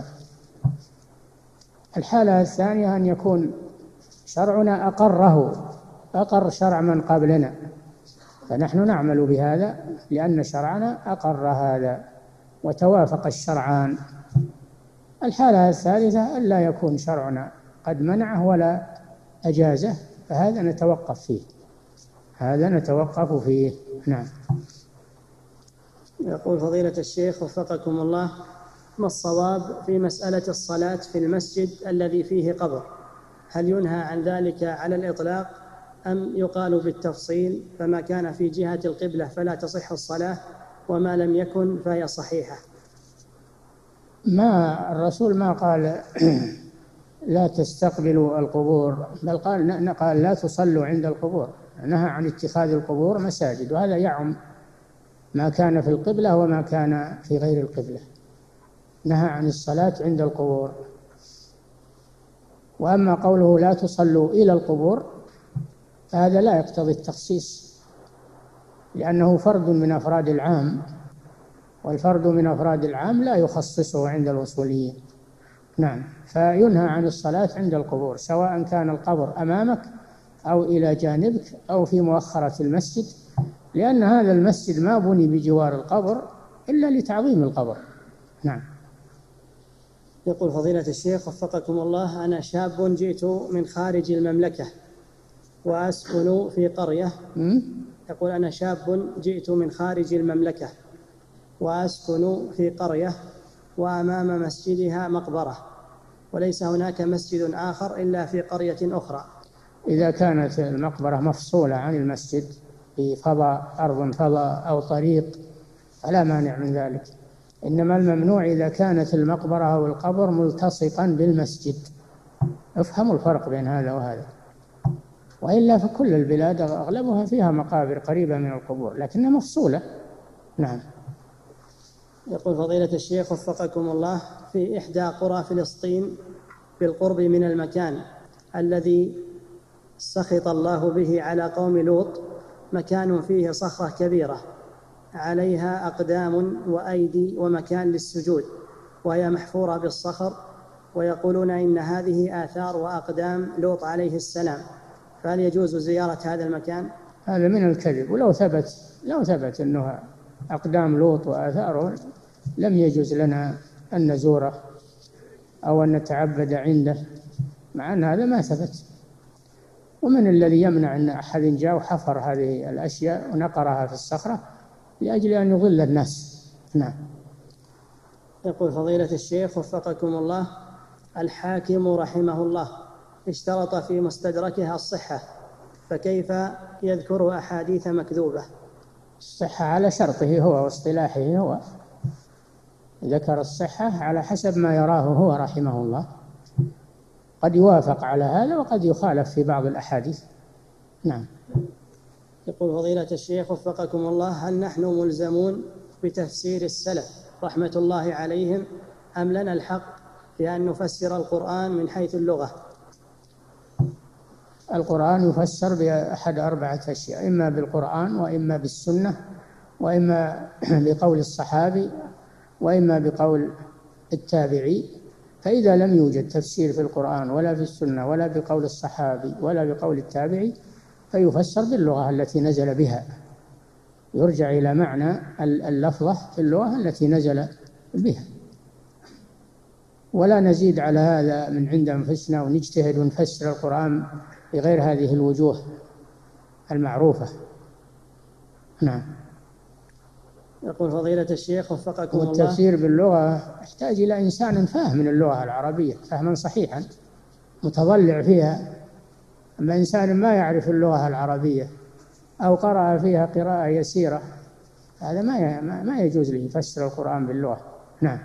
الحالة الثانية أن يكون شرعنا أقره، أقر شرع من قبلنا، فنحن نعمل بهذا لأن شرعنا أقر هذا وتوافق الشرعان. الحالة الثالثة أن لا يكون شرعنا قد منعه ولا أجازه، فهذا نتوقف فيه، هذا نتوقف فيه. نعم. يقول فضيلة الشيخ وفقكم الله: ما الصواب في مسألة الصلاة في المسجد الذي فيه قبر؟ هل ينهى عن ذلك على الإطلاق أم يقال بالتفصيل، فما كان في جهة القبلة فلا تصح الصلاة وما لم يكن فهي صحيحة؟ ما الرسول ما قال لا تستقبلوا القبور، بل قال قال لا تصلوا عند القبور، نهى عن اتخاذ القبور مساجد، وهذا يعم ما كان في القبلة وما كان في غير القبلة. نهى عن الصلاة عند القبور. وأما قوله لا تصلوا إلى القبور فهذا لا يقتضي التخصيص، لأنه فرد من أفراد العام، والفرد من أفراد العام لا يخصصه عند الوصوليين. نعم. فينهى عن الصلاة عند القبور، سواء كان القبر أمامك أو إلى جانبك أو في مؤخرة المسجد، لأن هذا المسجد ما بني بجوار القبر إلا لتعظيم القبر. نعم. يقول فضيلة الشيخ وفقكم الله: أنا شاب جئت من خارج المملكة وأسكن في قرية. يقول أنا شاب جئت من خارج المملكة وأسكن في قرية وأمام مسجدها مقبرة، وليس هناك مسجد آخر إلا في قرية أخرى. إذا كانت المقبرة مفصولة عن المسجد في فضاء، أرض فضاء أو طريق، فلا مانع من ذلك. إنما الممنوع إذا كانت المقبرة أو القبر ملتصقا بالمسجد. افهموا الفرق بين هذا وهذا. وإلا فكل البلاد أغلبها فيها مقابر قريبة من القبور لكنها مفصولة. نعم. يقول فضيلة الشيخ وفقكم الله، في إحدى قرى فلسطين بالقرب من المكان الذي سخط الله به على قوم لوط مكان فيه صخرة كبيرة عليها أقدام وأيدي ومكان للسجود، وهي محفورة بالصخر، ويقولون إن هذه آثار وأقدام لوط عليه السلام، فهل يجوز زيارة هذا المكان؟ هذا من الكذب. ولو ثبت لو ثبت أنه أقدام لوط وآثاره لم يجوز لنا أن نزوره أو أن نتعبد عنده، مع أن هذا ما ثبت. ومن الذي يمنع أن أحد جاء وحفر هذه الأشياء ونقرها في الصخرة لأجل أن يضل الناس؟ نعم. يقول فضيلة الشيخ وفقكم الله، الحاكم رحمه الله اشترط في مستدركها الصحة، فكيف يذكر أحاديث مكذوبة؟ الصحة على شرطه هو واصطلاحه هو، ذكر الصحة على حسب ما يراه هو رحمه الله، قد يوافق على هذا وقد يخالف في بعض الأحاديث. نعم. يقول فضيلة الشيخ وفقكم الله، هل نحن ملزمون بتفسير السلف رحمة الله عليهم أم لنا الحق في أن نفسر القرآن من حيث اللغة؟ القرآن يفسر بأحد أربعة أشياء، إما بالقرآن وإما بالسنة وإما بقول الصحابي وإما بقول التابعي. فإذا لم يوجد تفسير في القرآن ولا في السنة ولا بقول الصحابي ولا بقول التابعي فيفسر باللغة التي نزل بها، يرجع إلى معنى اللفظة في اللغة التي نزل بها، ولا نزيد على هذا من عند أنفسنا ونجتهد ونفسر القرآن بغير هذه الوجوه المعروفة. نعم. يقول فضيلة الشيخ وفقكم الله، والتفسير باللغة يحتاج إلى إنسان فاهم من اللغة العربية فهما صحيحا متضلع فيها. أما إنسان ما يعرف اللغة العربية أو قرأ فيها قراءة يسيرة هذا ما ما يجوز له يفسر القرآن باللغة. نعم.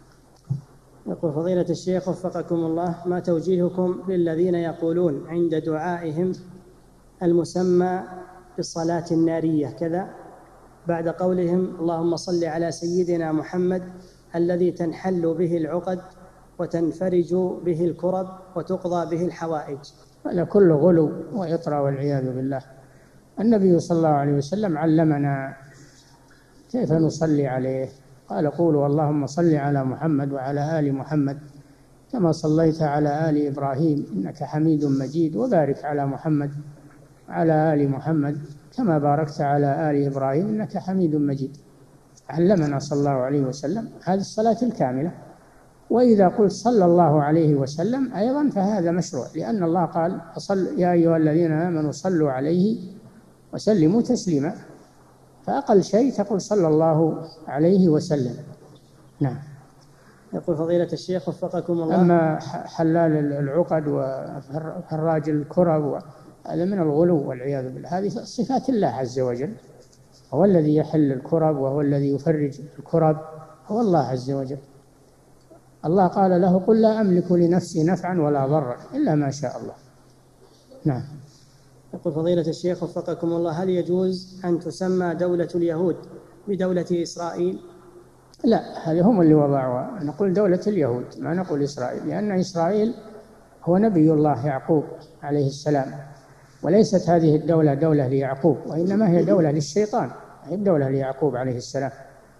يقول فضيلة الشيخ وفقكم الله، ما توجيهكم للذين يقولون عند دعائهم المسمى بالصلاة النارية كذا بعد قولهم اللهم صل على سيدنا محمد الذي تنحل به العقد وتنفرج به الكرب وتقضى به الحوائج؟ هذا كله غلو وإطراء والعياذ بالله. النبي صلى الله عليه وسلم علمنا كيف نصلي عليه، قال قولوا اللهم صل على محمد وعلى آل محمد كما صليت على آل إبراهيم إنك حميد مجيد، وبارك على محمد وعلى آل محمد كما باركت على آل إبراهيم إنك حميد مجيد. علمنا صلى الله عليه وسلم هذه الصلاة الكاملة. وإذا قلت صلى الله عليه وسلم أيضا فهذا مشروع، لأن الله قال أصل يا أيها الذين آمنوا صلوا عليه وسلموا تسليما، فأقل شيء تقول صلى الله عليه وسلم. نعم. يقول فضيلة الشيخ وفقكم الله، أما حلال العقد وفراج الكرب هذا من الغلو والعياذ بالله، هذه صفات الله عز وجل، هو الذي يحل الكرب وهو الذي يفرج الكرب، هو الله عز وجل. الله قال له قل لا أملك لنفسي نفعا ولا ضرا إلا ما شاء الله. نعم. يقول فضيلة الشيخ وفقكم الله، هل يجوز أن تسمى دولة اليهود بدولة إسرائيل؟ لا، هذه هم اللي وضعوها، نقول دولة اليهود ما نقول إسرائيل، لأن إسرائيل هو نبي الله يعقوب عليه السلام، وليست هذه الدولة دولة ليعقوب، وإنما هي دولة للشيطان، هي الدولة ليعقوب عليه السلام.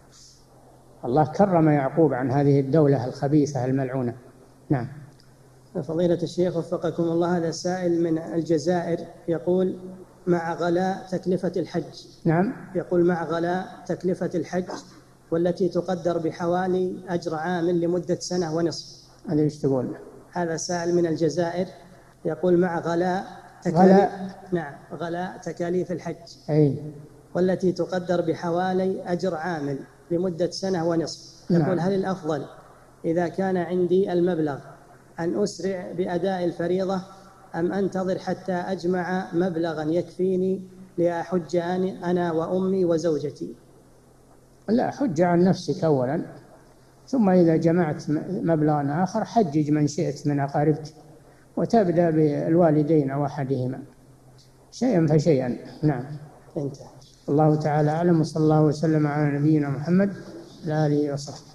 الله كرم يعقوب عن هذه الدولة الخبيثة الملعونة. نعم. فضيلة الشيخ وفقكم الله، هذا سائل من الجزائر يقول مع غلاء تكلفة الحج. نعم. يقول مع غلاء تكلفة الحج والتي تقدر بحوالي أجر عامل لمدة سنة ونصف. هذا ايش تقول؟ هذا سائل من الجزائر يقول مع غلاء تكاليف غلاء نعم غلاء تكاليف الحج أي والتي تقدر بحوالي أجر عامل لمدة سنة ونصف. يقول نعم. هل الأفضل إذا كان عندي المبلغ أن أسرع بأداء الفريضة أم أنتظر حتى أجمع مبلغا يكفيني لأحج أنا وأمي وزوجتي؟ لا، حج عن نفسك أولا ثم إذا جمعت مبلغا آخر حجج من شئت من أقاربك، وتبدأ بالوالدين أو أحدهما شيئا فشيئا. نعم. انتهى. الله تعالى أعلم، وصلى الله وسلم على نبينا محمد وعلى آله وصحبه.